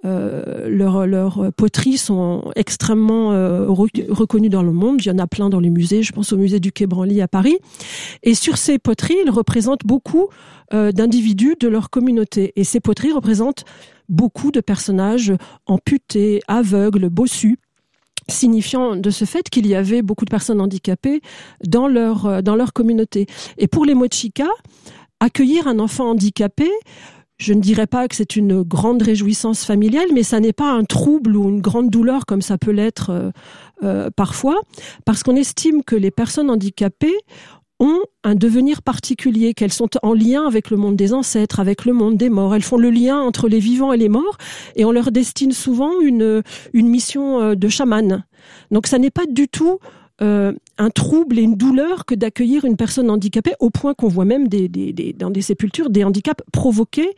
G: Leurs poteries sont extrêmement reconnues dans le monde. Il y en a plein dans les musées. Je pense au musée du Quai Branly à Paris. Et sur ces poteries, ils représentent beaucoup d'individus de leur communauté. Et ces poteries représentent beaucoup de personnages amputés, aveugles, bossus, signifiant de ce fait qu'il y avait beaucoup de personnes handicapées dans leur communauté. Et pour les Mochica, accueillir un enfant handicapé, je ne dirais pas que c'est une grande réjouissance familiale, mais ça n'est pas un trouble ou une grande douleur comme ça peut l'être parfois, parce qu'on estime que les personnes handicapées ont un devenir particulier, qu'elles sont en lien avec le monde des ancêtres, avec le monde des morts. Elles font le lien entre les vivants et les morts, et on leur destine souvent une mission de chamane. Donc ça n'est pas du tout un trouble et une douleur que d'accueillir une personne handicapée, au point qu'on voit même dans des sépultures des handicaps provoqués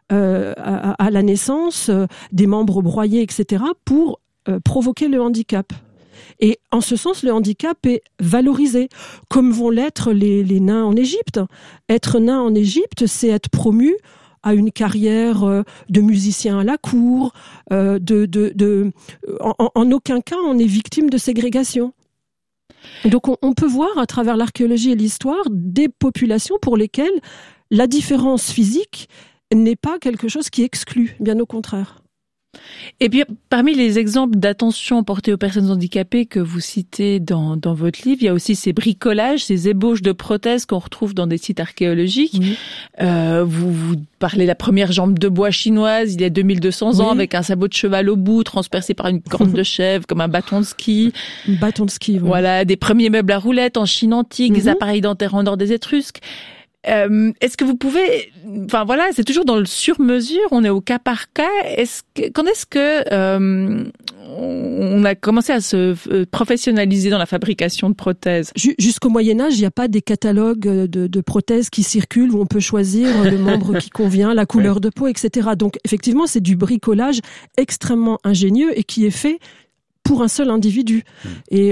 G: à la naissance, des membres broyés, etc., pour provoquer le handicap. Et en ce sens, le handicap est valorisé, comme vont l'être les nains en Égypte. Être nain en Égypte, c'est être promu à une carrière de musicien à la cour. En aucun cas, on est victime de ségrégation. Donc on peut voir à travers l'archéologie et l'histoire des populations pour lesquelles la différence physique n'est pas quelque chose qui exclut, bien au contraire.
F: Et puis, parmi les exemples d'attention portée aux personnes handicapées que vous citez dans votre livre, il y a aussi ces bricolages, ces ébauches de prothèses qu'on retrouve dans des sites archéologiques. Oui. Vous parlez de la première jambe de bois chinoise, il y a 2200 ans, avec un sabot de cheval au bout, transpercé par une corne de chèvre, comme un bâton de ski.
G: Un bâton de ski, oui.
F: Voilà, des premiers meubles à roulettes en Chine antique, des appareils dentaires en or des Étrusques. Est-ce que vous pouvez, enfin voilà, c'est toujours dans le sur-mesure, on est au cas par cas. Quand est-ce que on a commencé à se professionnaliser dans la fabrication de prothèses?
G: Jusqu'au Moyen-Âge, il n'y a pas des catalogues de prothèses qui circulent où on peut choisir le membre qui convient, la couleur de peau, etc. Donc effectivement, c'est du bricolage extrêmement ingénieux et qui est fait pour un seul individu. Et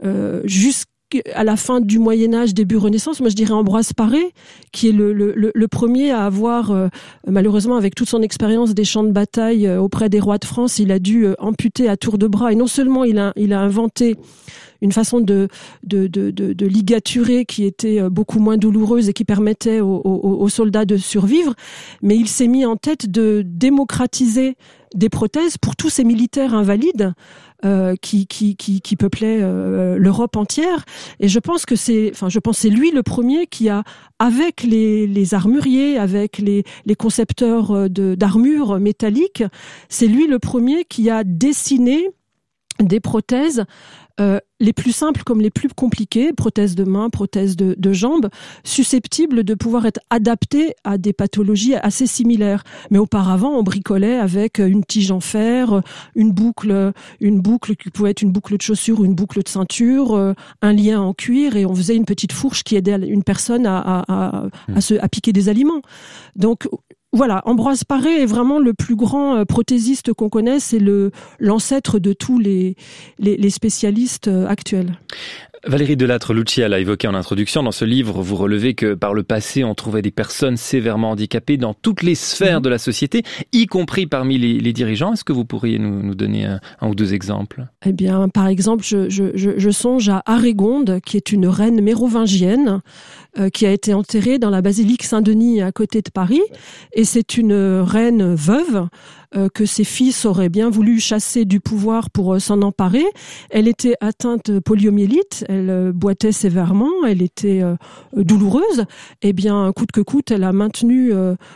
G: à la fin du Moyen-Âge, début Renaissance, moi je dirais Ambroise Paré, qui est le premier à avoir, malheureusement avec toute son expérience des champs de bataille auprès des rois de France, il a dû amputer à tour de bras. Et non seulement il a inventé une façon de ligaturer qui était beaucoup moins douloureuse et qui permettait aux soldats de survivre, mais il s'est mis en tête de démocratiser des prothèses pour tous ces militaires invalides qui peuplaient l'Europe entière. Et je pense que c'est lui le premier qui a, avec les armuriers, avec les concepteurs d'armures métalliques, c'est lui le premier qui a dessiné des prothèses les plus simples comme les plus compliquées, prothèses de main, prothèses de jambes, susceptibles de pouvoir être adaptées à des pathologies assez similaires. Mais auparavant, on bricolait avec une tige en fer, une boucle qui pouvait être une boucle de chaussure, une boucle de ceinture, un lien en cuir, et on faisait une petite fourche qui aidait une personne à piquer des aliments. Donc, voilà, Ambroise Paré est vraiment le plus grand prothésiste qu'on connaisse, c'est l'ancêtre de tous les spécialistes actuels.
B: Valérie Delattre-Luccia l'a évoqué en introduction. Dans ce livre, vous relevez que par le passé, on trouvait des personnes sévèrement handicapées dans toutes les sphères de la société, y compris parmi les dirigeants. Est-ce que vous pourriez nous donner un ou deux exemples?
G: Eh bien, par exemple, je songe à Arégonde, qui est une reine mérovingienne, qui a été enterrée dans la basilique Saint-Denis à côté de Paris. Et c'est une reine veuve, que ses fils auraient bien voulu chasser du pouvoir pour s'en emparer. Elle était atteinte de poliomyélite, elle boitait sévèrement, elle était douloureuse. Eh bien, coûte que coûte, elle a maintenu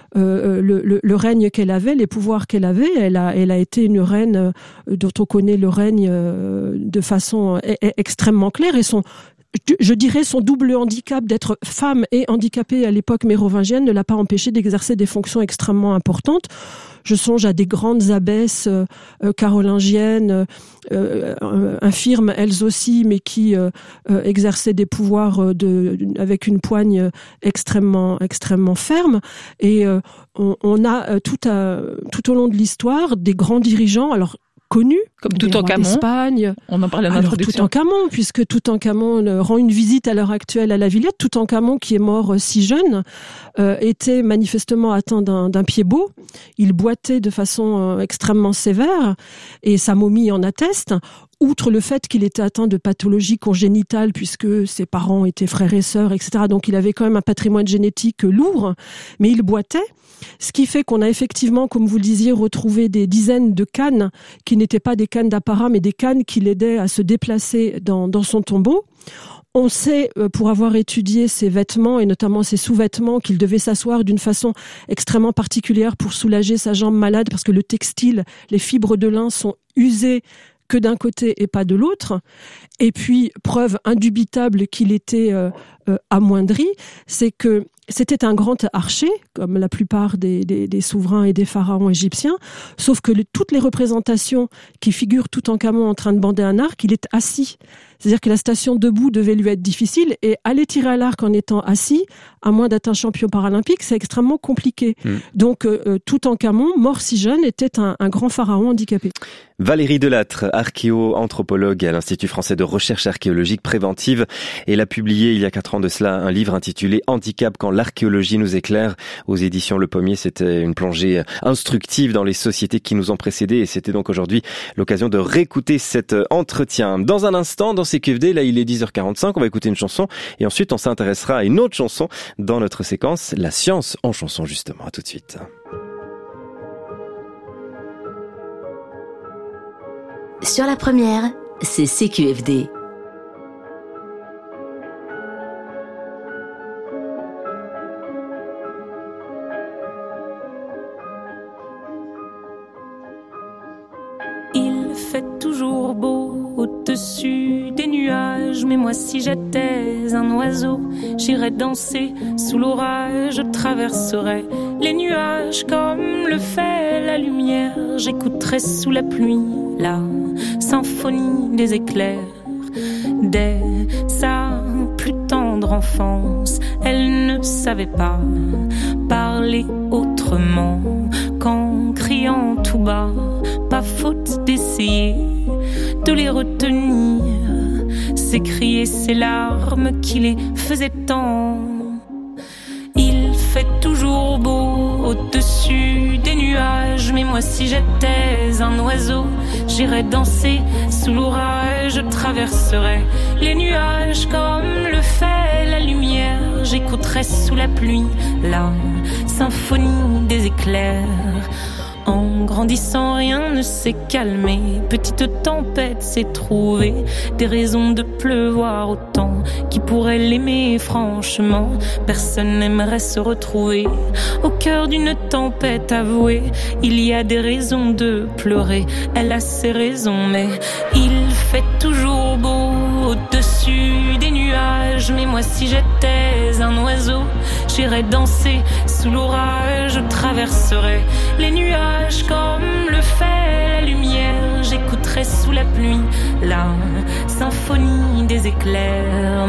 G: le règne qu'elle avait, les pouvoirs qu'elle avait. Elle a été une reine dont on connaît le règne de façon extrêmement claire, et je dirais son double handicap d'être femme et handicapée à l'époque mérovingienne ne l'a pas empêchée d'exercer des fonctions extrêmement importantes. Je songe à des grandes abbesses carolingiennes, infirmes elles aussi, mais qui exerçaient des pouvoirs avec une poigne extrêmement ferme. Et on a tout au long de l'histoire des grands dirigeants, alors connus,
F: comme Toutankhamon d'Espagne. On en parlait en introduction.
G: Toutankhamon, puisque Toutankhamon rend une visite à l'heure actuelle à la Villette. Toutankhamon, qui est mort si jeune, était manifestement atteint d'un pied-bot. Il boitait de façon extrêmement sévère, et sa momie en atteste. Outre le fait qu'il était atteint de pathologies congénitales, puisque ses parents étaient frères et sœurs, etc. Donc il avait quand même un patrimoine génétique lourd, mais il boitait. Ce qui fait qu'on a effectivement, comme vous le disiez, retrouvé des dizaines de cannes qui n'étaient pas des cannes d'apparat, mais des cannes qui l'aidaient à se déplacer dans son tombeau. On sait, pour avoir étudié ses vêtements et notamment ses sous-vêtements, qu'il devait s'asseoir d'une façon extrêmement particulière pour soulager sa jambe malade, parce que le textile, les fibres de lin sont usées que d'un côté et pas de l'autre. Et puis, preuve indubitable qu'il était amoindri, c'est que c'était un grand archer, comme la plupart des souverains et des pharaons égyptiens, sauf que toutes les représentations qui figurent Toutankhamon en train de bander un arc, il est assis. C'est-à-dire que la station debout devait lui être difficile, et aller tirer à l'arc en étant assis, à moins d'être un champion paralympique, c'est extrêmement compliqué. Donc Toutankhamon, mort si jeune, était un grand pharaon handicapé.
B: Valérie Delattre, archéo-anthropologue à l'Institut français de recherche archéologique préventive. Elle a publié il y a 4 ans de cela un livre intitulé « Handicap quand l'archéologie nous éclaire » aux éditions Le Pommier. C'était une plongée instructive dans les sociétés qui nous ont précédés, et c'était donc aujourd'hui l'occasion de réécouter cet entretien. Dans un instant, dans CQFD, là il est 10h45, on va écouter une chanson et ensuite on s'intéressera à une autre chanson dans notre séquence, la science en chanson justement. À tout de suite.
A: Sur la première, c'est CQFD.
H: Il fait toujours beau au-dessus des nuages, mais moi si j'étais un oiseau, j'irais danser sous l'orage, je traverserais les nuages comme le fait la lumière, j'écouterais sous la pluie la symphonie des éclairs. Dès sa plus tendre enfance, elle ne savait pas parler autrement qu'en criant tout bas. Pas faute d'essayer de les retenir, s'écrier ces larmes qui les faisaient tant. Il fait toujours beau au-dessus des nuages, mais moi si j'étais un oiseau, j'irais danser sous l'orage, je traverserais les nuages comme le fait la lumière, j'écouterais sous la pluie la symphonie des éclairs. En grandissant, rien ne s'est calmé. Petite tempête s'est trouvée des raisons de pleuvoir autant. Qui pourrait l'aimer franchement? Personne n'aimerait se retrouver au cœur d'une tempête avouée. Il y a des raisons de pleurer, elle a ses raisons, mais il fait toujours beau au-dessus des nuages. Mais moi si j'étais un oiseau, j'irais danser sous l'orage, je traverserais les nuages comme le fait la lumière, j'écouterais sous la pluie la symphonie des éclairs.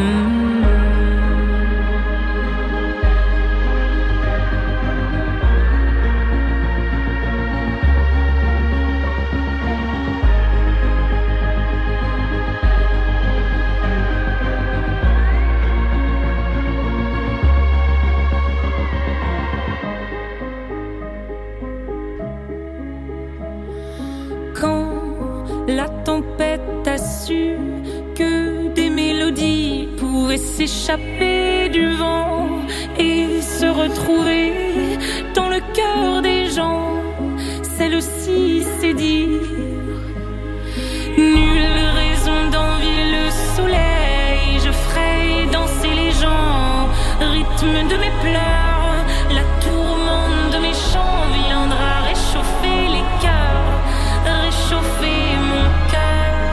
H: La tempête a su que des mélodies pouvaient s'échapper du vent et se retrouver dans le cœur des gens. celle-ci c'est dire. Nulle raison d'envier le soleil, je ferai danser les gens, rythme de mes pleurs, la tourmente de mes chants viendra réchauffer les cœurs, réchauffer mon cœur.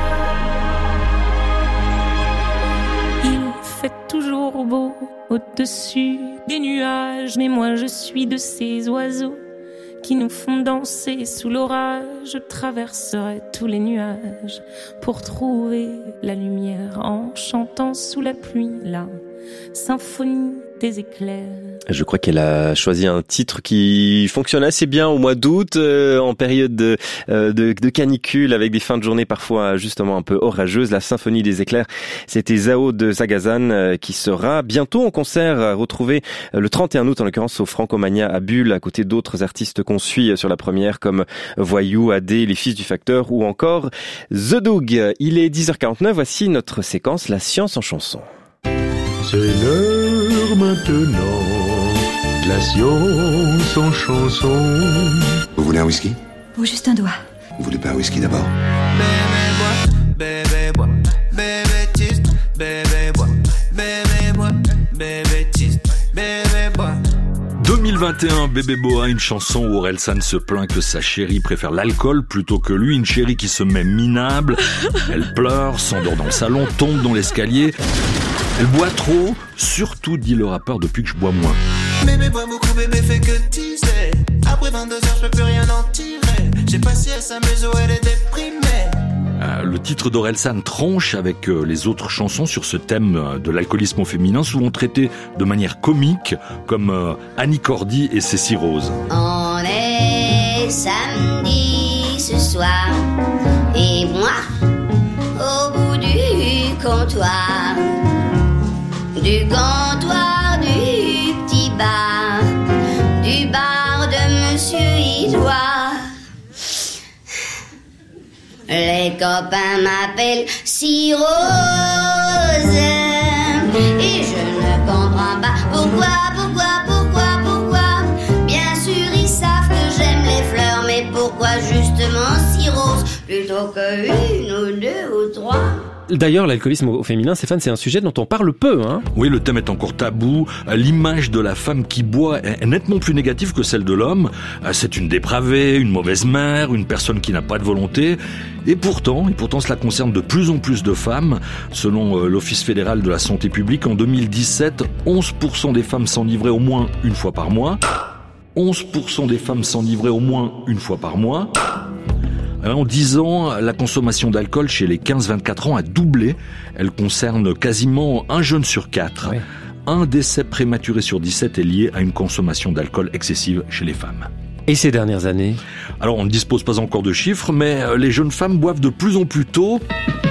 H: Il fait toujours beau au-dessus des nuages, mais moi je suis de ces oiseaux qui nous font danser sous l'orage. Je traverserai tous les nuages pour trouver la lumière en chantant sous la pluie la symphonie des éclairs.
B: Je crois qu'elle a choisi un titre qui fonctionne assez bien au mois d'août, en période de canicule, avec des fins de journée parfois justement un peu orageuses. La symphonie des éclairs, c'était Zao de Zagazan qui sera bientôt en concert à retrouver le 31 août, en l'occurrence au Francomania à Bulle, à côté d'autres artistes qu'on suit sur la première comme Voyou, AD, Les Fils du Facteur ou encore The Doug. Il est 10h49, voici notre séquence La Science en chanson.
I: C'est l'heure maintenant de la science en chanson.
J: Vous voulez un whisky?
K: Ou juste un doigt.
J: Vous voulez pas un whisky d'abord?
E: Bébé bois, bébé tiste, bébé bois, bébé bois, bébé tiste, bébé bois.
L: 2021, Bébé Boa, une chanson où Orelsan se plaint que sa chérie préfère l'alcool plutôt que lui, une chérie qui se met minable. Elle pleure, s'endort dans le salon, tombe dans l'escalier. Elle boit trop, surtout, dit le rappeur, depuis que je bois moins.
E: Bébé boit beaucoup, bébé fait que teaser. Après 22 heures, je peux plus rien en tirer. J'ai passé à sa maison, elle est déprimée.
L: Le titre d'Orelsan tranche avec les autres chansons sur ce thème de l'alcoolisme au féminin, souvent traité de manière comique, comme Annie Cordy et ses cirrhoses.
M: On est samedi ce soir, et moi, au bout du comptoir du petit bar, du bar de Monsieur Idoire. Les copains m'appellent Cirrhose, et je ne comprends pas pourquoi. Bien sûr ils savent que j'aime les fleurs, mais pourquoi justement cirrhose plutôt que une ou deux ou trois?
N: D'ailleurs, l'alcoolisme au féminin, Stéphane, c'est un sujet dont on parle peu, hein.
L: Oui, le thème est encore tabou. L'image de la femme qui boit est nettement plus négative que celle de l'homme. C'est une dépravée, une mauvaise mère, une personne qui n'a pas de volonté. Et pourtant, cela concerne de plus en plus de femmes. Selon l'Office fédéral de la santé publique, en 2017, 11% des femmes s'enivraient au moins une fois par mois. 11% des femmes s'enivraient au moins une fois par mois. En 10 ans, la consommation d'alcool chez les 15-24 ans a doublé. Elle concerne quasiment un jeune sur 4. Ouais. Un décès prématuré sur 17 est lié à une consommation d'alcool excessive chez les femmes.
N: Et ces dernières années?
L: Alors, on ne dispose pas encore de chiffres, mais les jeunes femmes boivent de plus en plus tôt.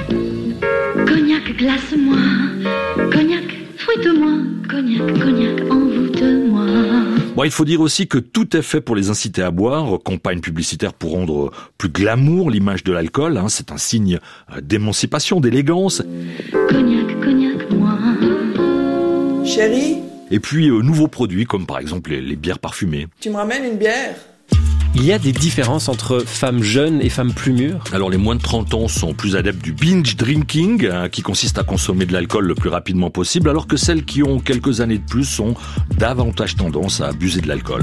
K: Cognac, glace-moi. Cognac, fouette-moi. Cognac, envoûte-moi.
L: Bon, il faut dire aussi que tout est fait pour les inciter à boire. Campagne publicitaire pour rendre plus glamour l'image de l'alcool. Hein, c'est un signe d'émancipation, d'élégance.
K: Cognac, moi.
O: Chérie?
L: Et puis, nouveaux produits comme par exemple les bières parfumées.
O: Tu me ramènes une bière?
N: Il y a des différences entre femmes jeunes et femmes plus mûres?
L: Alors les moins de 30 ans sont plus adeptes du binge drinking, qui consiste à consommer de l'alcool le plus rapidement possible, alors que celles qui ont quelques années de plus ont davantage tendance à abuser de l'alcool.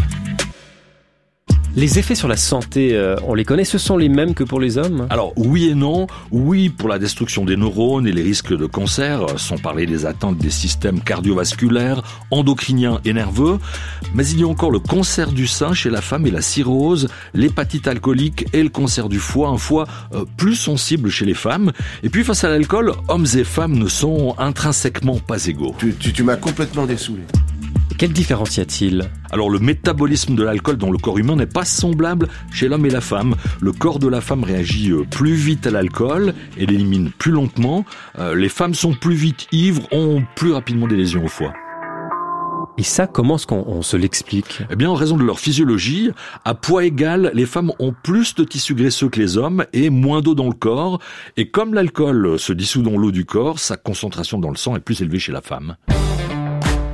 N: Les effets sur la santé, on les connaît, ce sont les mêmes que pour les hommes?
L: Alors oui et non. Oui pour la destruction des neurones et les risques de cancer, sans parler des atteintes des systèmes cardiovasculaires, endocriniens et nerveux. Mais il y a encore le cancer du sein chez la femme et la cirrhose, l'hépatite alcoolique et le cancer du foie, un foie plus sensible chez les femmes. Et puis face à l'alcool, hommes et femmes ne sont intrinsèquement pas égaux.
J: Tu m'as complètement dessoulé.
N: Quelle différence y a-t-il?
L: Alors le métabolisme de l'alcool dans le corps humain n'est pas semblable chez l'homme et la femme. Le corps de la femme réagit plus vite à l'alcool et l'élimine plus lentement. Les femmes sont plus vite ivres, ont plus rapidement des lésions au foie.
N: Et ça, comment est-ce qu'on se l'explique?
L: Eh bien, en raison de leur physiologie, à poids égal, les femmes ont plus de tissus graisseux que les hommes et moins d'eau dans le corps. Et comme l'alcool se dissout dans l'eau du corps, sa concentration dans le sang est plus élevée chez la femme.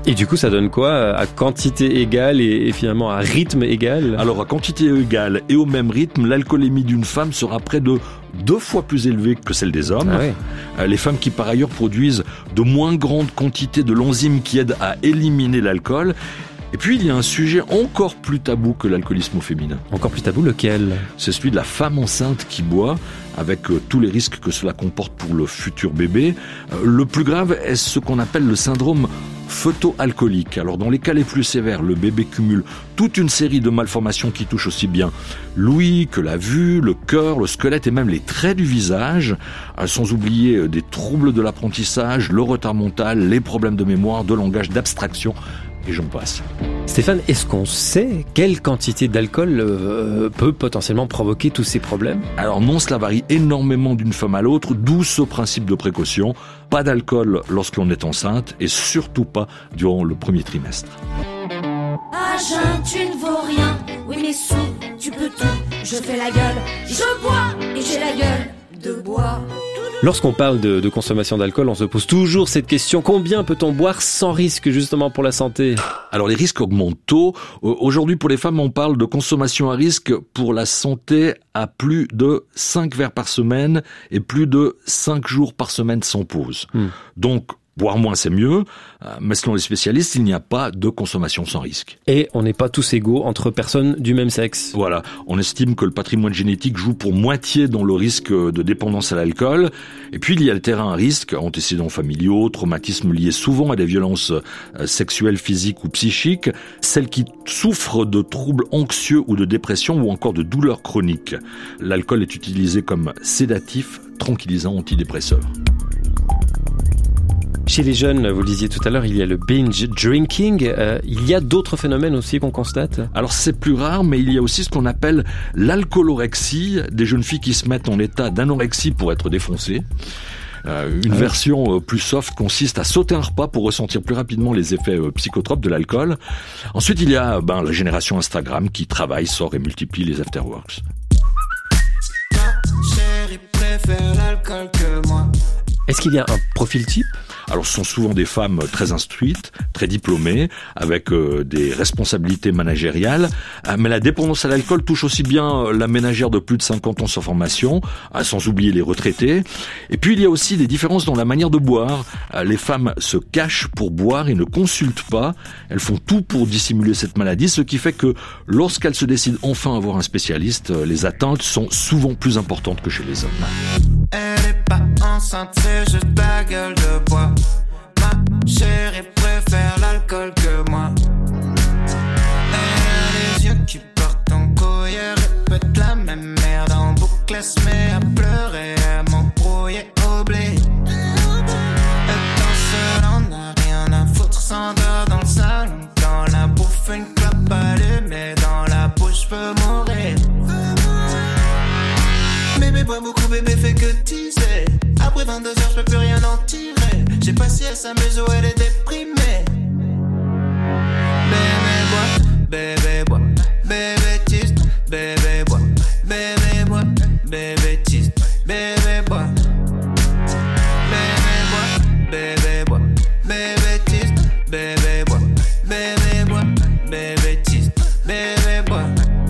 N: Et du coup, ça donne quoi à quantité égale et finalement à rythme égal?
L: Alors, à quantité égale et au même rythme, l'alcoolémie d'une femme sera près de 2 fois plus élevée que celle des hommes.
N: Ah ouais.
L: Les femmes qui, par ailleurs, produisent de moins grandes quantités de l'enzyme qui aide à éliminer l'alcool. Et puis, il y a un sujet encore plus tabou que l'alcoolisme au féminin.
N: Encore plus tabou, lequel?
L: C'est celui de la femme enceinte qui boit, avec tous les risques que cela comporte pour le futur bébé. Le plus grave est ce qu'on appelle le syndrome photo-alcoolique. Alors, dans les cas les plus sévères, le bébé cumule toute une série de malformations qui touchent aussi bien l'ouïe que la vue, le cœur, le squelette et même les traits du visage, sans oublier des troubles de l'apprentissage, le retard mental, les problèmes de mémoire, de langage, d'abstraction, et j'en passe.
N: Stéphane, est-ce qu'on sait quelle quantité d'alcool peut potentiellement provoquer tous ces problèmes?
L: Alors non, cela varie énormément d'une femme à l'autre, d'où ce principe de précaution. Pas d'alcool lorsque l'on est enceinte et surtout pas durant le premier trimestre.
P: À jeun, tu ne vaux rien. Oui, mais sous, tu peux tout. Je fais la gueule, je bois et j'ai la gueule de bois.
N: Lorsqu'on parle de consommation d'alcool, on se pose toujours cette question, combien peut-on boire sans risque justement pour la santé?
L: Alors les risques augmentent tôt. Aujourd'hui pour les femmes, on parle de consommation à risque pour la santé à plus de 5 verres par semaine et plus de 5 jours par semaine sans pause. Donc boire moins c'est mieux, mais selon les spécialistes, il n'y a pas de consommation sans risque.
N: Et on n'est pas tous égaux entre personnes du même sexe.
L: Voilà, on estime que le patrimoine génétique joue pour moitié dans le risque de dépendance à l'alcool. Et puis il y a le terrain à risque, antécédents familiaux, traumatismes liés souvent à des violences sexuelles, physiques ou psychiques, celles qui souffrent de troubles anxieux ou de dépression ou encore de douleurs chroniques. L'alcool est utilisé comme sédatif, tranquillisant, antidépresseur.
N: Chez les jeunes, vous le disiez tout à l'heure, il y a le binge drinking. Il y a d'autres phénomènes aussi qu'on constate?
L: Alors c'est plus rare, mais il y a aussi ce qu'on appelle l'alcoolorexie, des jeunes filles qui se mettent en état d'anorexie pour être défoncées. Une version plus soft consiste à sauter un repas pour ressentir plus rapidement les effets psychotropes de l'alcool. Ensuite, il y a la génération Instagram qui travaille, sort et multiplie les afterworks.
E: Ma chérie préfère l'alcool que moi.
N: Est-ce qu'il y a un profil type?
L: Alors ce sont souvent des femmes très instruites, très diplômées, avec des responsabilités managériales. Mais la dépendance à l'alcool touche aussi bien la ménagère de plus de 50 ans sans formation, sans oublier les retraités. Et puis il y a aussi des différences dans la manière de boire. Les femmes se cachent pour boire et ne consultent pas. Elles font tout pour dissimuler cette maladie, ce qui fait que lorsqu'elles se décident enfin à voir un spécialiste, les atteintes sont souvent plus importantes que chez les hommes.
E: Elle est pas enceinte, c'est juste ta gueule de bois. Ma chérie préfère l'alcool que moi. Elle a les yeux qui partent en couille, elle répète la même merde en boucle, elle se met à pleurer, à m'embrouiller au blé. Elle danse seule, on a rien à foutre, s'endort dans le salon. Quand la bouffe une clope allumée dans la bouche, peut mourir. Bébé boit beaucoup, bébé fait que teaser. Après 22 heures, je peux plus rien en tirer. J'ai pas si elle s'amuse ou elle est déprimée. Bébé boit, bébé tease, bébé boit, bébé boit, bébé tease, bébé boit. Bébé boit, bébé boit, bébé tease, bébé boit, bébé boit, bébé tease, bébé boit.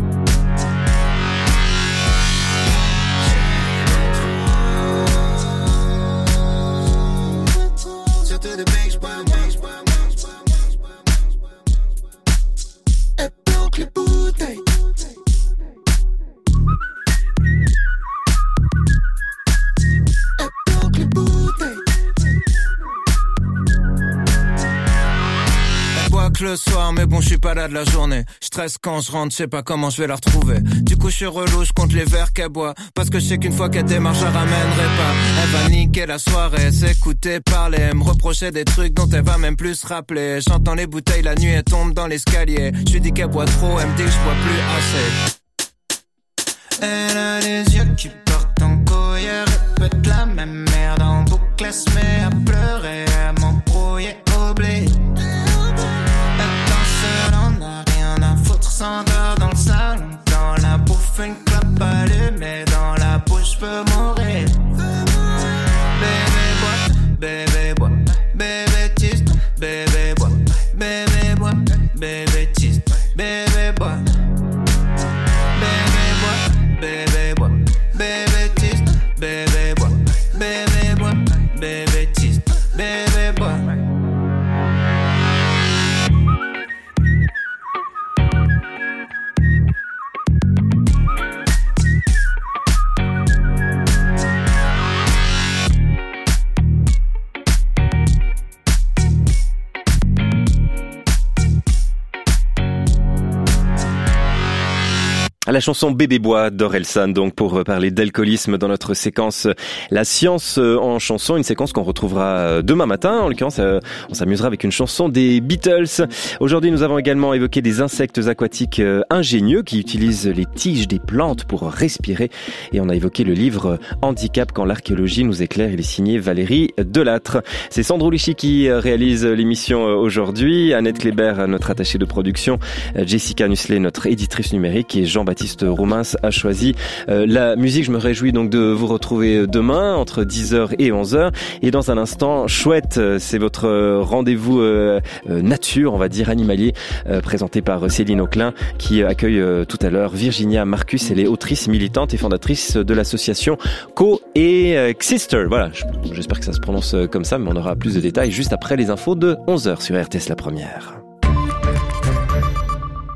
E: Le soir, mais bon, je suis pas là de la journée. Je stresse quand je rentre, je sais pas comment je vais la retrouver. Du coup, je suis relou, je compte les verres qu'elle boit. Parce que je sais qu'une fois qu'elle démarre, je la ramènerai pas. Elle va niquer la soirée, s'écouter parler, me reprocher des trucs dont elle va même plus se rappeler. J'entends les bouteilles la nuit, elle tombe dans l'escalier. Je lui dis qu'elle boit trop, elle me dit que je bois plus assez. Elle a les yeux qui partent en couille, elle répète la même merde en boucle, elle se met à pleurer, à m'embrouiller au blé. On n'a rien à foutre, s'endort dans le salon. Dans la bouffe, une clope allumée. Dans la bouche, peut mourir. Bébé boit, bébé boit, bébé tease, bébé boit,
B: À la chanson Bébé Bois d'Orelsan, donc pour parler d'alcoolisme dans notre séquence La Science en chanson, une séquence qu'on retrouvera demain matin. En l'occurrence, on s'amusera avec une chanson des Beatles. Aujourd'hui, nous avons également évoqué des insectes aquatiques ingénieux qui utilisent les tiges des plantes pour respirer. Et on a évoqué le livre Handicap quand l'archéologie nous éclaire. Il est signé Valérie Delattre. C'est Sandro Lucci qui réalise l'émission aujourd'hui. Annette Kléber, notre attachée de production. Jessica Nusley, notre éditrice numérique. Et Jean-Baptiste Roumins a choisi la musique. Je me réjouis donc de vous retrouver demain entre 10h et 11h. Et dans un instant, Chouette, c'est votre rendez-vous nature, on va dire animalier, présenté par Céline Auclin, qui accueille tout à l'heure Virginia Marcus. Elle est autrice, militante et fondatrice de l'association Co et Xister. Voilà, j'espère que ça se prononce comme ça, mais on aura plus de détails juste après les infos de 11h sur RTS La Première.